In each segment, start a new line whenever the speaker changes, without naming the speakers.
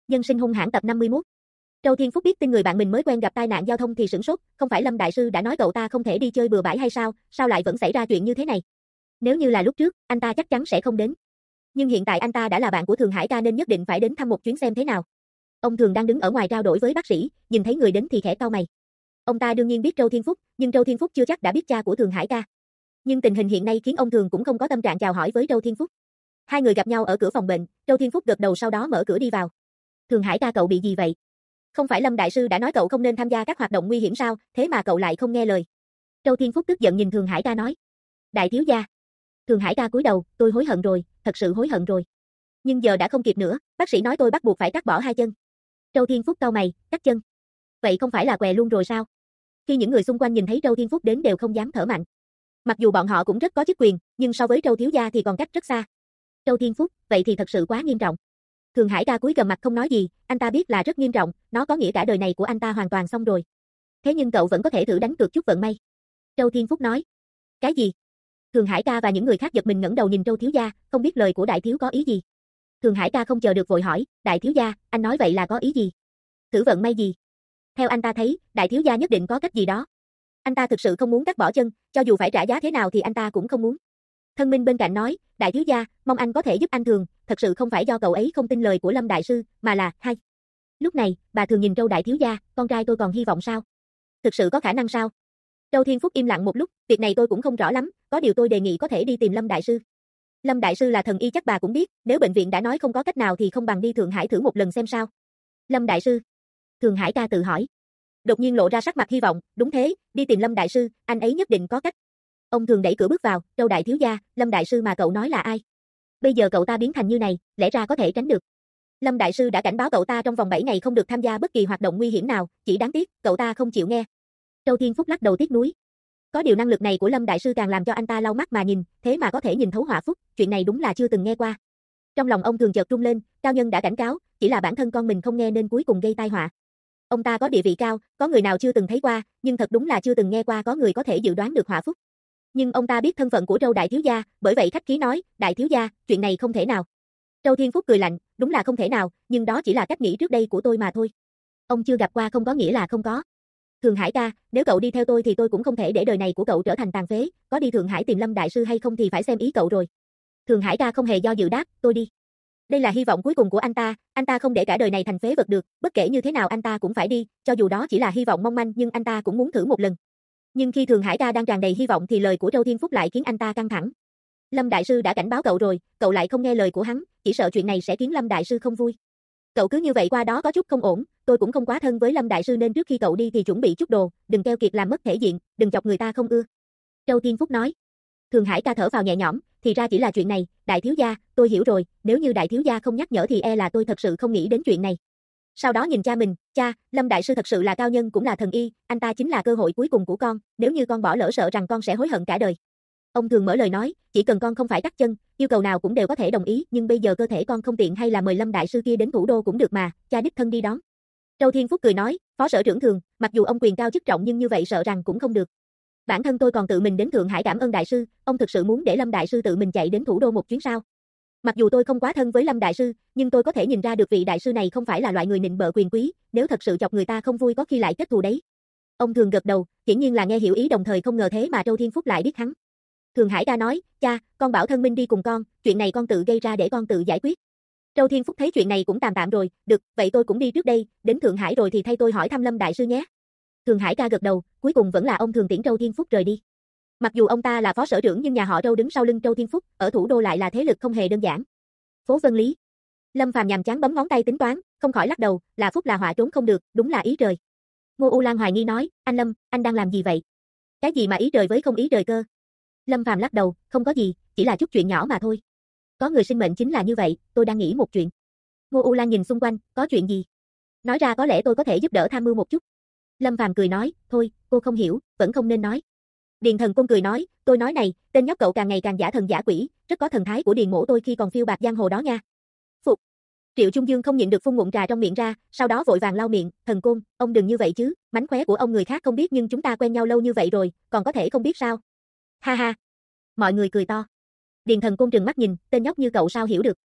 Nhân sinh hung hãn tập 51. Châu Thiên Phúc biết tin người bạn mình mới quen gặp tai nạn giao thông thì sửng sốt, không phải Lâm đại sư đã nói cậu ta không thể đi chơi bừa bãi hay sao, sao lại vẫn xảy ra chuyện như thế này? Nếu như là lúc trước, anh ta chắc chắn sẽ không đến. Nhưng hiện tại anh ta đã là bạn của Thường Hải ca nên nhất định phải đến thăm một chuyến xem thế nào. Ông Thường đang đứng ở ngoài trao đổi với bác sĩ, nhìn thấy người đến thì khẽ cau mày. Ông ta đương nhiên biết Châu Thiên Phúc, nhưng Châu Thiên Phúc chưa chắc đã biết cha của Thường Hải ca. Nhưng tình hình hiện nay khiến ông Thường cũng không có tâm trạng chào hỏi với Châu Thiên Phúc. Hai người gặp nhau ở cửa phòng bệnh, Châu Thiên Phúc gật đầu sau đó mở cửa đi vào. Thường Hải ca cậu bị gì vậy? Không phải Lâm đại sư đã nói cậu không nên tham gia các hoạt động nguy hiểm sao, thế mà cậu lại không nghe lời. Châu Thiên Phúc tức giận nhìn Thường Hải ca nói. Đại thiếu gia. Thường Hải ca cúi đầu, tôi hối hận rồi, thật sự hối hận rồi. Nhưng giờ đã không kịp nữa, bác sĩ nói tôi bắt buộc phải cắt bỏ hai chân. Châu Thiên Phúc cau mày, cắt chân. Vậy không phải là què luôn rồi sao? Khi những người xung quanh nhìn thấy Châu Thiên Phúc đến đều không dám thở mạnh. Mặc dù bọn họ cũng rất có chức quyền, nhưng so với Châu thiếu gia thì còn cách rất xa. Châu Thiên Phúc, vậy thì thật sự quá nghiêm trọng. Thường Hải ca cúi gằm mặt không nói gì, anh ta biết là rất nghiêm trọng, nó có nghĩa cả đời này của anh ta hoàn toàn xong rồi. Thế nhưng cậu vẫn có thể thử đánh cược chút vận may. Châu Thiên Phúc nói. Cái gì? Thường Hải ca và những người khác giật mình ngẩng đầu nhìn Châu thiếu gia, không biết lời của đại thiếu có ý gì. Thường Hải ca không chờ được vội hỏi, đại thiếu gia, anh nói vậy là có ý gì? Thử vận may gì? Theo anh ta thấy, đại thiếu gia nhất định có cách gì đó. Anh ta thực sự không muốn cắt bỏ chân, cho dù phải trả giá thế nào thì anh ta cũng không muốn. Thân minh bên cạnh nói, đại thiếu gia, mong anh có thể giúp anh Thường, thật sự không phải do cậu ấy không tin lời của Lâm đại sư, mà là, hay. Lúc này, bà Thường nhìn Châu đại thiếu gia, con trai tôi còn hy vọng sao? Thực sự có khả năng sao? Châu Thiên Phúc im lặng một lúc, việc này tôi cũng không rõ lắm, có điều tôi đề nghị có thể đi tìm Lâm đại sư. Lâm đại sư là thần y chắc bà cũng biết, nếu bệnh viện đã nói không có cách nào thì không bằng đi Thượng Hải thử một lần xem sao. Lâm đại sư. Thường Hải ca tự hỏi. Đột nhiên lộ ra sắc mặt hy vọng, đúng thế, đi tìm Lâm đại sư, anh ấy nhất định có cách. Ông Thường đẩy cửa bước vào, Châu đại thiếu gia, Lâm đại sư mà cậu nói là ai? Bây giờ cậu ta biến thành như này, lẽ ra có thể tránh được. Lâm đại sư đã cảnh báo cậu ta trong vòng 7 ngày không được tham gia bất kỳ hoạt động nguy hiểm nào, chỉ đáng tiếc, cậu ta không chịu nghe. Châu Thiên Phúc lắc đầu tiếc nuối. Có điều năng lực này của Lâm đại sư càng làm cho anh ta lau mắt mà nhìn, thế mà có thể nhìn thấu họa phúc, chuyện này đúng là chưa từng nghe qua. Trong lòng ông Thường chợt rung lên, cao nhân đã cảnh cáo, chỉ là bản thân con mình không nghe nên cuối cùng gây tai họa. Ông ta có địa vị cao, có người nào chưa từng thấy qua, nhưng thật đúng là chưa từng nghe qua có người có thể dự đoán được họa phúc. Nhưng ông ta biết thân phận của Châu đại thiếu gia, bởi vậy khách khí nói, đại thiếu gia, chuyện này không thể nào. Châu Thiên Phúc cười lạnh, đúng là không thể nào, nhưng đó chỉ là cách nghĩ trước đây của tôi mà thôi. Ông chưa gặp qua không có nghĩa là không có. Thường Hải ca, nếu cậu đi theo tôi thì tôi cũng không thể để đời này của cậu trở thành tàn phế, có đi Thượng Hải tìm Lâm đại sư hay không thì phải xem ý cậu rồi. Thường Hải ca không hề do dự đáp, tôi đi. Đây là hy vọng cuối cùng của anh ta không để cả đời này thành phế vật được, bất kể như thế nào anh ta cũng phải đi, cho dù đó chỉ là hy vọng mong manh nhưng anh ta cũng muốn thử một lần. Nhưng khi Thường Hải ca đang tràn đầy hy vọng thì lời của Châu Thiên Phúc lại khiến anh ta căng thẳng. Lâm đại sư đã cảnh báo cậu rồi, cậu lại không nghe lời của hắn, chỉ sợ chuyện này sẽ khiến Lâm đại sư không vui. Cậu cứ như vậy qua đó có chút không ổn, tôi cũng không quá thân với Lâm đại sư nên trước khi cậu đi thì chuẩn bị chút đồ, đừng keo kiệt làm mất thể diện, đừng chọc người ta không ưa. Châu Thiên Phúc nói. Thường Hải ca thở phào nhẹ nhõm, thì ra chỉ là chuyện này, đại thiếu gia, tôi hiểu rồi, nếu như đại thiếu gia không nhắc nhở thì e là tôi thật sự không nghĩ đến chuyện này. Sau đó nhìn cha mình, cha, Lâm đại sư thật sự là cao nhân cũng là thần y, anh ta chính là cơ hội cuối cùng của con, nếu như con bỏ lỡ sợ rằng con sẽ hối hận cả đời. Ông Thường mở lời nói, chỉ cần con không phải cắt chân, yêu cầu nào cũng đều có thể đồng ý, nhưng bây giờ cơ thể con không tiện hay là mời Lâm đại sư kia đến thủ đô cũng được mà, cha đích thân đi đón. Châu Thiên Phúc cười nói, phó sở trưởng Thường, mặc dù ông quyền cao chức trọng nhưng như vậy sợ rằng cũng không được. Bản thân tôi còn tự mình đến Thượng Hải cảm ơn đại sư, ông thực sự muốn để Lâm đại sư tự mình chạy đến thủ đô một chuyến sao? Mặc dù tôi không quá thân với Lâm đại sư, nhưng tôi có thể nhìn ra được vị đại sư này không phải là loại người nịnh bợ quyền quý, nếu thật sự chọc người ta không vui có khi lại kết thù đấy. Ông Thường gật đầu, hiển nhiên là nghe hiểu ý đồng thời không ngờ thế mà Châu Thiên Phúc lại biết hắn. Thường Hải ca nói, cha, con bảo thân minh đi cùng con, chuyện này con tự gây ra để con tự giải quyết. Châu Thiên Phúc thấy chuyện này cũng tạm tạm rồi, được, vậy tôi cũng đi trước đây, đến Thượng Hải rồi thì thay tôi hỏi thăm Lâm đại sư nhé. Thường Hải ca gật đầu, cuối cùng vẫn là ông Thường tiễn Châu Thiên Phúc rời đi. Mặc dù ông ta là phó sở trưởng nhưng nhà họ Châu đứng sau lưng Châu Thiên Phúc, ở thủ đô lại là thế lực không hề đơn giản. Phố Vân Lý. Lâm Phàm nhàm chán bấm ngón tay tính toán, không khỏi lắc đầu, là phúc là họa trốn không được, đúng là ý trời. Ngô U Lan hoài nghi nói, anh Lâm, anh đang làm gì vậy? Cái gì mà ý trời với không ý trời cơ? Lâm Phàm lắc đầu, không có gì, chỉ là chút chuyện nhỏ mà thôi. Có người sinh mệnh chính là như vậy, tôi đang nghĩ một chuyện. Ngô U Lan nhìn xung quanh, có chuyện gì? Nói ra có lẽ tôi có thể giúp đỡ tham mưu một chút. Lâm Phàm cười nói, thôi, cô không hiểu, vẫn không nên nói. Điền Thần Côn cười nói, tôi nói này, tên nhóc cậu càng ngày càng giả thần giả quỷ, rất có thần thái của Điền Mỗ tôi khi còn phiêu bạt giang hồ đó nha. Phục. Triệu Trung Dương không nhịn được phun ngụm trà trong miệng ra, sau đó vội vàng lau miệng, Thần Côn, ông đừng như vậy chứ, mánh khóe của ông người khác không biết nhưng chúng ta quen nhau lâu như vậy rồi, còn có thể không biết sao? Ha ha. Mọi người cười to. Điền Thần Côn trừng mắt nhìn, tên nhóc như cậu sao hiểu được?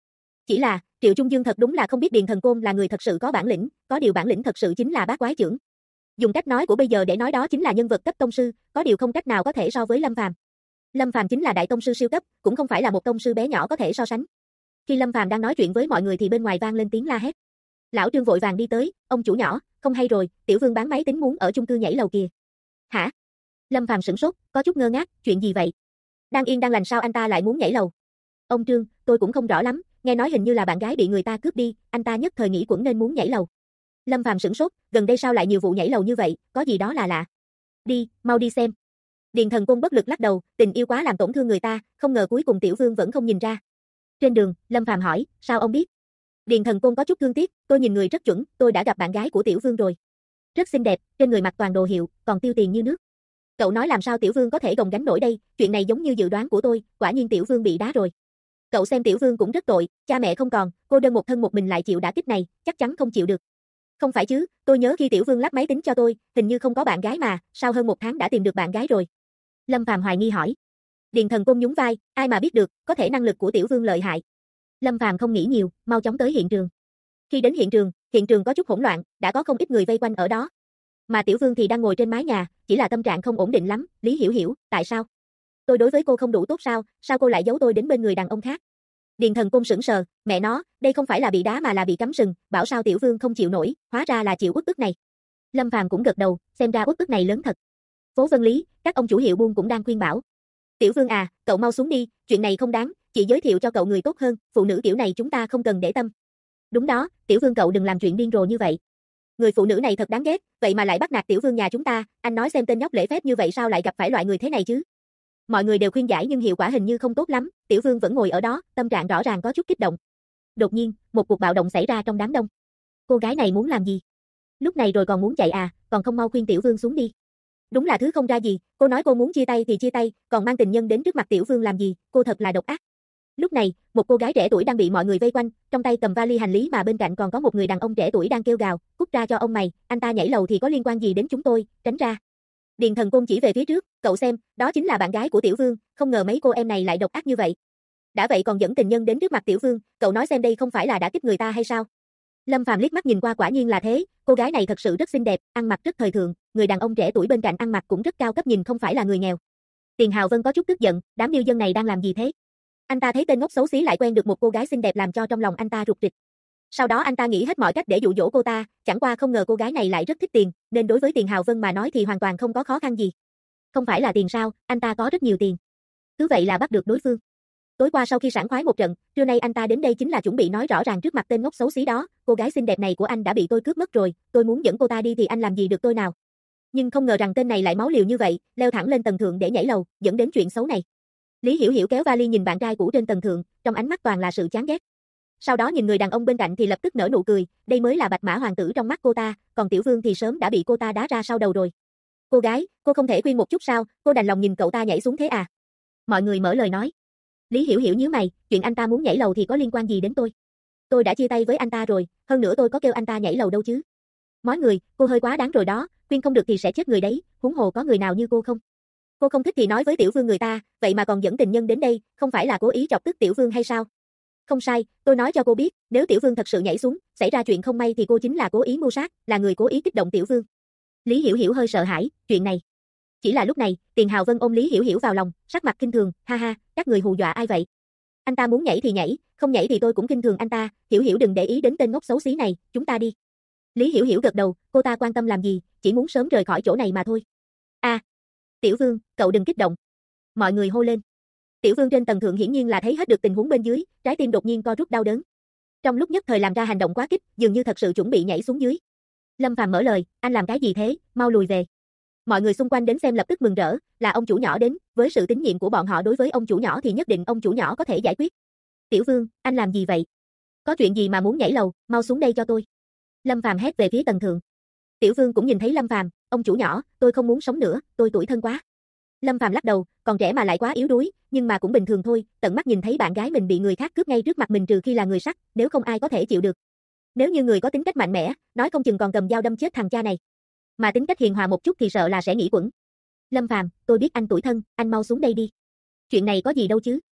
Chỉ là, Triệu Trung Dương thật đúng là không biết Điền Thần Côn là người thật sự có bản lĩnh, có điều bản lĩnh thật sự chính là bát quái chưởng. Dùng cách nói của bây giờ để nói đó chính là nhân vật cấp tông sư, có điều không cách nào có thể so với Lâm Phàm. Lâm Phàm chính là đại tông sư siêu cấp, cũng không phải là một tông sư bé nhỏ có thể so sánh. Khi Lâm Phàm đang nói chuyện với mọi người thì bên ngoài vang lên tiếng la hét. Lão Trương vội vàng đi tới, ông chủ nhỏ, không hay rồi, Tiểu Vương bán máy tính muốn ở chung cư nhảy lầu kìa. Hả? Lâm Phàm sửng sốt, có chút ngơ ngác, chuyện gì vậy? Đang yên đang lành sao anh ta lại muốn nhảy lầu? Ông Trương, tôi cũng không rõ lắm, nghe nói hình như là bạn gái bị người ta cướp đi, anh ta nhất thời nghĩ quẩn nên muốn nhảy lầu. Lâm Phàm sửng sốt, gần đây sao lại nhiều vụ nhảy lầu như vậy, có gì đó là lạ. Đi, mau đi xem. Điền Thần Côn bất lực lắc đầu, tình yêu quá làm tổn thương người ta, không ngờ cuối cùng Tiểu Vương vẫn không nhìn ra. Trên đường, Lâm Phàm hỏi, sao ông biết? Điền Thần Côn có chút thương tiếc, tôi nhìn người rất chuẩn, tôi đã gặp bạn gái của Tiểu Vương rồi. Rất xinh đẹp, trên người mặc toàn đồ hiệu, còn tiêu tiền như nước. Cậu nói làm sao Tiểu Vương có thể gồng gánh nổi đây, chuyện này giống như dự đoán của tôi, quả nhiên Tiểu Vương bị đá rồi. Cậu xem Tiểu Vương cũng rất tội, cha mẹ không còn, cô đơn một thân một mình lại chịu đả kích này, chắc chắn không chịu được. Không phải chứ, tôi nhớ khi Tiểu Vương lắp máy tính cho tôi, hình như không có bạn gái mà, sao hơn một tháng đã tìm được bạn gái rồi? Lâm Phàm hoài nghi hỏi. Điền Thần Côn nhún vai, ai mà biết được, có thể năng lực của Tiểu Vương lợi hại. Lâm Phàm không nghĩ nhiều, mau chóng tới hiện trường. Khi đến hiện trường có chút hỗn loạn, đã có không ít người vây quanh ở đó. Mà Tiểu Vương thì đang ngồi trên mái nhà, chỉ là tâm trạng không ổn định lắm, Lý Hiểu Hiểu, tại sao? Tôi đối với cô không đủ tốt sao, sao cô lại giấu tôi đến bên người đàn ông khác? Điền Thần Côn sững sờ, mẹ nó, đây không phải là bị đá mà là bị cắm sừng, bảo sao Tiểu Vương không chịu nổi, hóa ra là chịu uất ức này. Lâm Phàm cũng gật đầu, xem ra uất ức này lớn thật. Phố Vân Lý, các ông chủ hiệu buôn cũng đang khuyên bảo. Tiểu Vương à, cậu mau xuống đi, chuyện này không đáng, chị giới thiệu cho cậu người tốt hơn, phụ nữ kiểu này chúng ta không cần để tâm. Đúng đó, Tiểu Vương cậu đừng làm chuyện điên rồ như vậy. Người phụ nữ này thật đáng ghét, vậy mà lại bắt nạt Tiểu Vương nhà chúng ta, anh nói xem tên nhóc lễ phép như vậy sao lại gặp phải loại người thế này chứ? Mọi người đều khuyên giải nhưng hiệu quả hình như không tốt lắm, Tiểu Vương vẫn ngồi ở đó, tâm trạng rõ ràng có chút kích động. Đột nhiên, một cuộc bạo động xảy ra trong đám đông. Cô gái này muốn làm gì? Lúc này rồi còn muốn chạy à, còn không mau khuyên Tiểu Vương xuống đi. Đúng là thứ không ra gì, cô nói cô muốn chia tay thì chia tay, còn mang tình nhân đến trước mặt Tiểu Vương làm gì, cô thật là độc ác. Lúc này, một cô gái trẻ tuổi đang bị mọi người vây quanh, trong tay cầm vali hành lý mà bên cạnh còn có một người đàn ông trẻ tuổi đang kêu gào, cút ra cho ông mày, anh ta nhảy lầu thì có liên quan gì đến chúng tôi, tránh ra. Điền Thần Côn chỉ về phía trước, cậu xem, đó chính là bạn gái của Tiểu Vương, không ngờ mấy cô em này lại độc ác như vậy. Đã vậy còn dẫn tình nhân đến trước mặt Tiểu Vương, cậu nói xem đây không phải là đã kích người ta hay sao? Lâm Phàm liếc mắt nhìn qua quả nhiên là thế, cô gái này thật sự rất xinh đẹp, ăn mặc rất thời thượng, người đàn ông trẻ tuổi bên cạnh ăn mặc cũng rất cao cấp nhìn không phải là người nghèo. Tiền Hào Vân có chút tức giận, đám điêu dân này đang làm gì thế? Anh ta thấy tên ngốc xấu xí lại quen được một cô gái xinh đẹp làm cho trong lòng anh ta rụt rịch. Sau đó anh ta nghĩ hết mọi cách để dụ dỗ cô ta, chẳng qua không ngờ cô gái này lại rất thích tiền, nên đối với Tiền Hào Vân mà nói thì hoàn toàn không có khó khăn gì. Không phải là tiền sao, anh ta có rất nhiều tiền. Cứ vậy là bắt được đối phương. Tối qua sau khi sảng khoái một trận, trưa nay anh ta đến đây chính là chuẩn bị nói rõ ràng trước mặt tên ngốc xấu xí đó, cô gái xinh đẹp này của anh đã bị tôi cướp mất rồi, tôi muốn dẫn cô ta đi thì anh làm gì được tôi nào. Nhưng không ngờ rằng tên này lại máu liều như vậy, leo thẳng lên tầng thượng để nhảy lầu, dẫn đến chuyện xấu này. Lý Hiểu Hiểu kéo vali nhìn bạn trai cũ trên tầng thượng, trong ánh mắt toàn là sự chán ghét. Sau đó nhìn người đàn ông bên cạnh thì lập tức nở nụ cười, đây mới là bạch mã hoàng tử trong mắt cô ta, còn Tiểu Vương thì sớm đã bị cô ta đá ra sau đầu rồi. Cô gái, cô không thể khuyên một chút sao, cô đành lòng nhìn cậu ta nhảy xuống thế à? Mọi người mở lời nói. Lý Hiểu Hiểu nhíu mày, chuyện anh ta muốn nhảy lầu thì có liên quan gì đến tôi? Tôi đã chia tay với anh ta rồi, hơn nữa tôi có kêu anh ta nhảy lầu đâu chứ. Mọi người, cô hơi quá đáng rồi đó, khuyên không được thì sẽ chết người đấy, huống hồ có người nào như cô không? Cô không thích thì nói với Tiểu Vương người ta, vậy mà còn dẫn tình nhân đến đây, không phải là cố ý chọc tức Tiểu Vương hay sao? Không sai, tôi nói cho cô biết, nếu Tiểu Vương thật sự nhảy xuống, xảy ra chuyện không may thì cô chính là cố ý mưu sát, là người cố ý kích động Tiểu Vương. Lý Hiểu Hiểu hơi sợ hãi, chuyện này. Chỉ là lúc này, Tiền Hào Vân ôm Lý Hiểu Hiểu vào lòng, sắc mặt kinh thường, ha ha, các người hù dọa ai vậy? Anh ta muốn nhảy thì nhảy, không nhảy thì tôi cũng kinh thường anh ta, Hiểu Hiểu đừng để ý đến tên ngốc xấu xí này, chúng ta đi. Lý Hiểu Hiểu gật đầu, cô ta quan tâm làm gì, chỉ muốn sớm rời khỏi chỗ này mà thôi. A, Tiểu Vương, cậu đừng kích động. Mọi người hô lên. Tiểu Vương trên tầng thượng hiển nhiên là thấy hết được tình huống bên dưới, trái tim đột nhiên co rút đau đớn. Trong lúc nhất thời làm ra hành động quá kích, dường như thật sự chuẩn bị nhảy xuống dưới. Lâm Phàm mở lời, anh làm cái gì thế, mau lùi về. Mọi người xung quanh đến xem lập tức mừng rỡ, là ông chủ nhỏ đến, với sự tín nhiệm của bọn họ đối với ông chủ nhỏ thì nhất định ông chủ nhỏ có thể giải quyết. Tiểu Vương, anh làm gì vậy? Có chuyện gì mà muốn nhảy lầu, mau xuống đây cho tôi. Lâm Phàm hét về phía tầng thượng. Tiểu Vương cũng nhìn thấy Lâm Phàm, ông chủ nhỏ, tôi không muốn sống nữa, tôi tủi thân quá. Lâm Phàm lắc đầu, còn trẻ mà lại quá yếu đuối, nhưng mà cũng bình thường thôi, tận mắt nhìn thấy bạn gái mình bị người khác cướp ngay trước mặt mình trừ khi là người sắt, nếu không ai có thể chịu được. Nếu như người có tính cách mạnh mẽ, nói không chừng còn cầm dao đâm chết thằng cha này. Mà tính cách hiền hòa một chút thì sợ là sẽ nghĩ quẩn. Lâm Phàm, tôi biết anh tủi thân, anh mau xuống đây đi. Chuyện này có gì đâu chứ.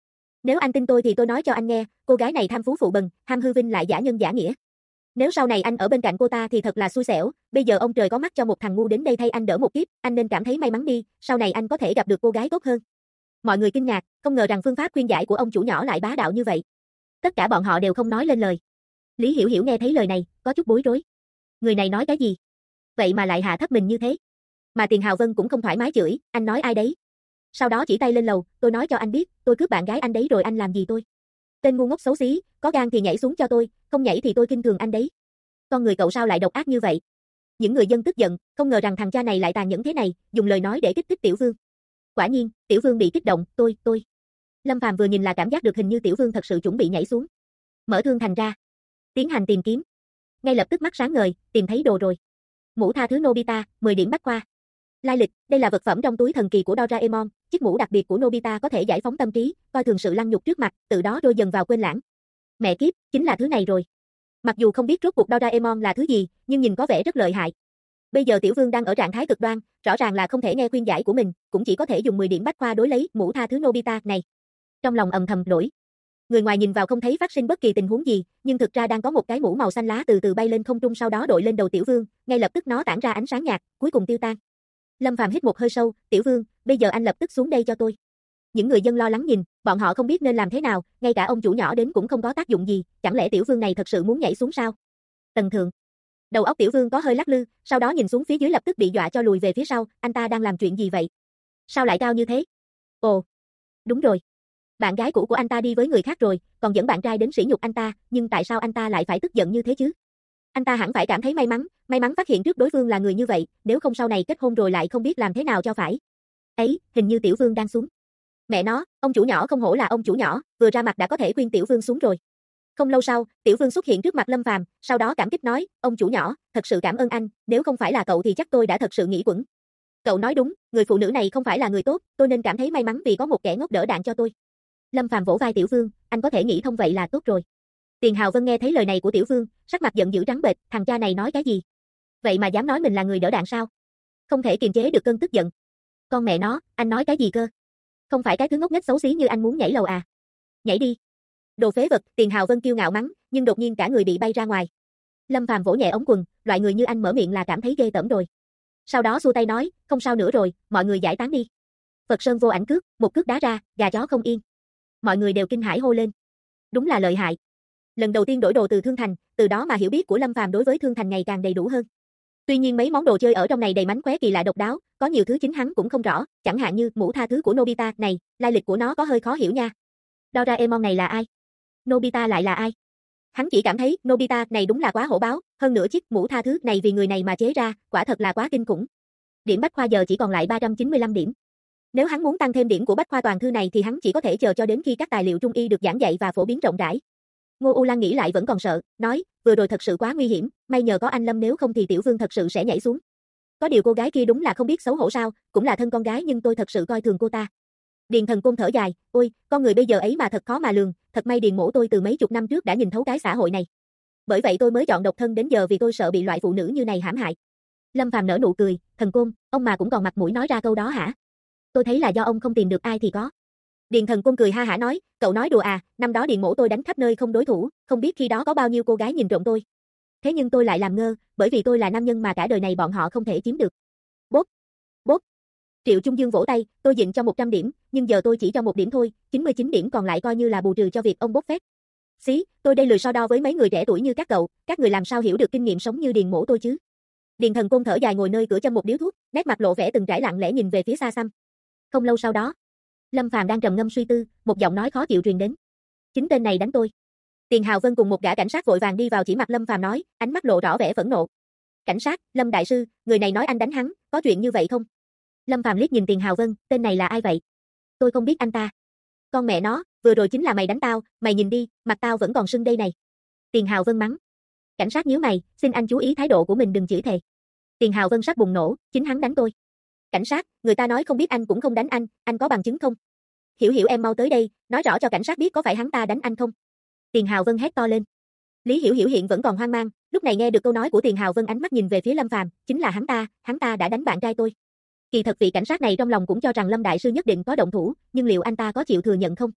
Nếu anh tin tôi thì tôi nói cho anh nghe, cô gái này tham phú phụ bần, ham hư vinh lại giả nhân giả nghĩa. Nếu sau này anh ở bên cạnh cô ta thì thật là xui xẻo, bây giờ ông trời có mắt cho một thằng ngu đến đây thay anh đỡ một kiếp, anh nên cảm thấy may mắn đi, sau này anh có thể gặp được cô gái tốt hơn. Mọi người kinh ngạc, không ngờ rằng phương pháp khuyên giải của ông chủ nhỏ lại bá đạo như vậy. Tất cả bọn họ đều không nói lên lời. Lý Hiểu Hiểu nghe thấy lời này, có chút bối rối. Người này nói cái gì? Vậy mà lại hạ thấp mình như thế. Mà Tiền Hào Vân cũng không thoải mái chửi, anh nói ai đấy? Sau đó chỉ tay lên lầu, tôi nói cho anh biết, tôi cướp bạn gái anh đấy rồi anh làm gì tôi? Tên ngu ngốc xấu xí, có gan thì nhảy xuống cho tôi, không nhảy thì tôi khinh thường anh đấy. Con người cậu sao lại độc ác như vậy? Những người dân tức giận, không ngờ rằng thằng cha này lại tàn nhẫn thế này, dùng lời nói để kích thích Tiểu Vương. Quả nhiên, Tiểu Vương bị kích động, tôi. Lâm Phàm vừa nhìn là cảm giác được hình như Tiểu Vương thật sự chuẩn bị nhảy xuống. Mở thương thành ra, tiến hành tìm kiếm. Ngay lập tức mắt sáng ngời, tìm thấy đồ rồi. Mũ tha thứ Nobita, 10 điểm bách khoa. Lai lịch, đây là vật phẩm trong túi thần kỳ của Doraemon, chiếc mũ đặc biệt của Nobita có thể giải phóng tâm trí, coi thường sự lăng nhục trước mặt, từ đó trôi dần vào quên lãng. Mẹ kiếp, chính là thứ này rồi. Mặc dù không biết rốt cuộc Doraemon là thứ gì, nhưng nhìn có vẻ rất lợi hại. Bây giờ Tiểu Vương đang ở trạng thái cực đoan, rõ ràng là không thể nghe khuyên giải của mình, cũng chỉ có thể dùng 10 điểm bách khoa đối lấy mũ tha thứ Nobita này. Trong lòng âm thầm đổi. Người ngoài nhìn vào không thấy phát sinh bất kỳ tình huống gì, nhưng thực ra đang có một cái mũ màu xanh lá từ từ bay lên không trung sau đó đội lên đầu Tiểu Vương, ngay lập tức nó tản ra ánh sáng nhạt, cuối cùng tiêu tan. Lâm Phàm hít một hơi sâu, Tiểu Vương, bây giờ anh lập tức xuống đây cho tôi. Những người dân lo lắng nhìn, bọn họ không biết nên làm thế nào, ngay cả ông chủ nhỏ đến cũng không có tác dụng gì, chẳng lẽ Tiểu Vương này thật sự muốn nhảy xuống sao? Tầng thượng. Đầu óc Tiểu Vương có hơi lắc lư, sau đó nhìn xuống phía dưới lập tức bị dọa cho lùi về phía sau, anh ta đang làm chuyện gì vậy? Sao lại cao như thế? Ồ, đúng rồi. Bạn gái cũ của anh ta đi với người khác rồi, còn dẫn bạn trai đến sỉ nhục anh ta, nhưng tại sao anh ta lại phải tức giận như thế chứ? Anh ta hẳn phải cảm thấy may mắn phát hiện trước đối phương là người như vậy, nếu không sau này kết hôn rồi lại không biết làm thế nào cho phải. Ấy, hình như Tiểu Vương đang xuống. Mẹ nó, ông chủ nhỏ không hổ là ông chủ nhỏ, vừa ra mặt đã có thể khuyên Tiểu Vương xuống rồi. Không lâu sau, Tiểu Vương xuất hiện trước mặt Lâm Phàm, sau đó cảm kích nói, ông chủ nhỏ, thật sự cảm ơn anh, nếu không phải là cậu thì chắc tôi đã thật sự nghỉ quẩn. Cậu nói đúng, người phụ nữ này không phải là người tốt, tôi nên cảm thấy may mắn vì có một kẻ ngốc đỡ đạn cho tôi. Lâm Phàm vỗ vai Tiểu Vương, anh có thể nghĩ thông vậy là tốt rồi. Tiền Hào Vân nghe thấy lời này của Tiểu Vương, sắc mặt giận dữ trắng bệch, thằng cha này nói cái gì? Vậy mà dám nói mình là người đỡ đạn sao? Không thể kiềm chế được cơn tức giận. Con mẹ nó, anh nói cái gì cơ? Không phải cái thứ ngốc nghếch xấu xí như anh muốn nhảy lầu à? Nhảy đi. Đồ phế vật, Tiền Hào Vân kiêu ngạo mắng, nhưng đột nhiên cả người bị bay ra ngoài. Lâm Phàm vỗ nhẹ ống quần, loại người như anh mở miệng là cảm thấy ghê tởm rồi. Sau đó xua tay nói, không sao nữa rồi, mọi người giải tán đi. Phật Sơn vô ảnh cước, một cước đá ra, gà chó không yên. Mọi người đều kinh hãi hô lên. Đúng là lợi hại. Lần đầu tiên đổi đồ từ Thương Thành, từ đó mà hiểu biết của Lâm Phàm đối với Thương Thành ngày càng đầy đủ hơn. Tuy nhiên mấy món đồ chơi ở trong này đầy mánh khóe kỳ lạ độc đáo, có nhiều thứ chính hắn cũng không rõ, chẳng hạn như mũ tha thứ của Nobita này, lai lịch của nó có hơi khó hiểu nha. Doraemon này là ai? Nobita lại là ai? Hắn chỉ cảm thấy Nobita này đúng là quá hổ báo, hơn nữa chiếc mũ tha thứ này vì người này mà chế ra, quả thật là quá kinh khủng. Điểm bách khoa giờ chỉ còn lại 395 điểm. Nếu hắn muốn tăng thêm điểm của bách khoa toàn thư này thì hắn chỉ có thể chờ cho đến khi các tài liệu trung y được giảng dạy và phổ biến rộng rãi. Ngô U Lan nghĩ lại vẫn còn sợ, nói, vừa rồi thật sự quá nguy hiểm, may nhờ có anh Lâm nếu không thì Tiểu Vương thật sự sẽ nhảy xuống. Có điều cô gái kia đúng là không biết xấu hổ sao, cũng là thân con gái nhưng tôi thật sự coi thường cô ta. Điền Thần Côn thở dài, ôi, con người bây giờ ấy mà thật khó mà lường, thật may Điền mỗ tôi từ mấy chục năm trước đã nhìn thấu cái xã hội này. Bởi vậy tôi mới chọn độc thân đến giờ vì tôi sợ bị loại phụ nữ như này hãm hại. Lâm Phàm nở nụ cười, Thần Côn, ông mà cũng còn mặt mũi nói ra câu đó hả? Tôi thấy là do ông không tìm được ai thì có. Điền Thần Côn cười ha hả nói, cậu nói đùa à, năm đó Điền mỗ tôi đánh khắp nơi không đối thủ, không biết khi đó có bao nhiêu cô gái nhìn trộm tôi. Thế nhưng tôi lại làm ngơ, bởi vì tôi là nam nhân mà cả đời này bọn họ không thể chiếm được. Bốp, bốp. Triệu Trung Dương vỗ tay, tôi dịnh cho 100 điểm, nhưng giờ tôi chỉ cho 1 điểm thôi, 99 điểm còn lại coi như là bù trừ cho việc ông bốc phét. Xí, tôi đây lười so đo với mấy người trẻ tuổi như các cậu, các người làm sao hiểu được kinh nghiệm sống như Điền mỗ tôi chứ. Điền Thần Côn thở dài ngồi nơi cửa châm một điếu thuốc, nét mặt lộ vẻ từng trải lặng lẽ nhìn về phía xa xăm. Không lâu sau đó, Lâm Phàm đang trầm ngâm suy tư, một giọng nói khó chịu truyền đến. Chính tên này đánh tôi. Tiền Hào Vân cùng một gã cảnh sát vội vàng đi vào chỉ mặt Lâm Phàm nói, ánh mắt lộ rõ vẻ phẫn nộ. Cảnh sát, Lâm đại sư, người này nói anh đánh hắn, có chuyện như vậy không? Lâm Phàm liếc nhìn Tiền Hào Vân, tên này là ai vậy? Tôi không biết anh ta. Con mẹ nó, vừa rồi chính là mày đánh tao, mày nhìn đi, mặt tao vẫn còn sưng đây này. Tiền Hào Vân mắng. Cảnh sát nhíu mày, xin anh chú ý thái độ của mình đừng chửi thề. Tiền Hào Vân sắp bùng nổ, chính hắn đánh tôi. Cảnh sát, người ta nói không biết anh cũng không đánh anh có bằng chứng không? Hiểu Hiểu em mau tới đây, nói rõ cho cảnh sát biết có phải hắn ta đánh anh không? Tiền Hào Vân hét to lên. Lý Hiểu Hiểu hiện vẫn còn hoang mang, lúc này nghe được câu nói của Tiền Hào Vân ánh mắt nhìn về phía Lâm Phàm, chính là hắn ta đã đánh bạn trai tôi. Kỳ thật vị cảnh sát này trong lòng cũng cho rằng Lâm đại sư nhất định có động thủ, nhưng liệu anh ta có chịu thừa nhận không?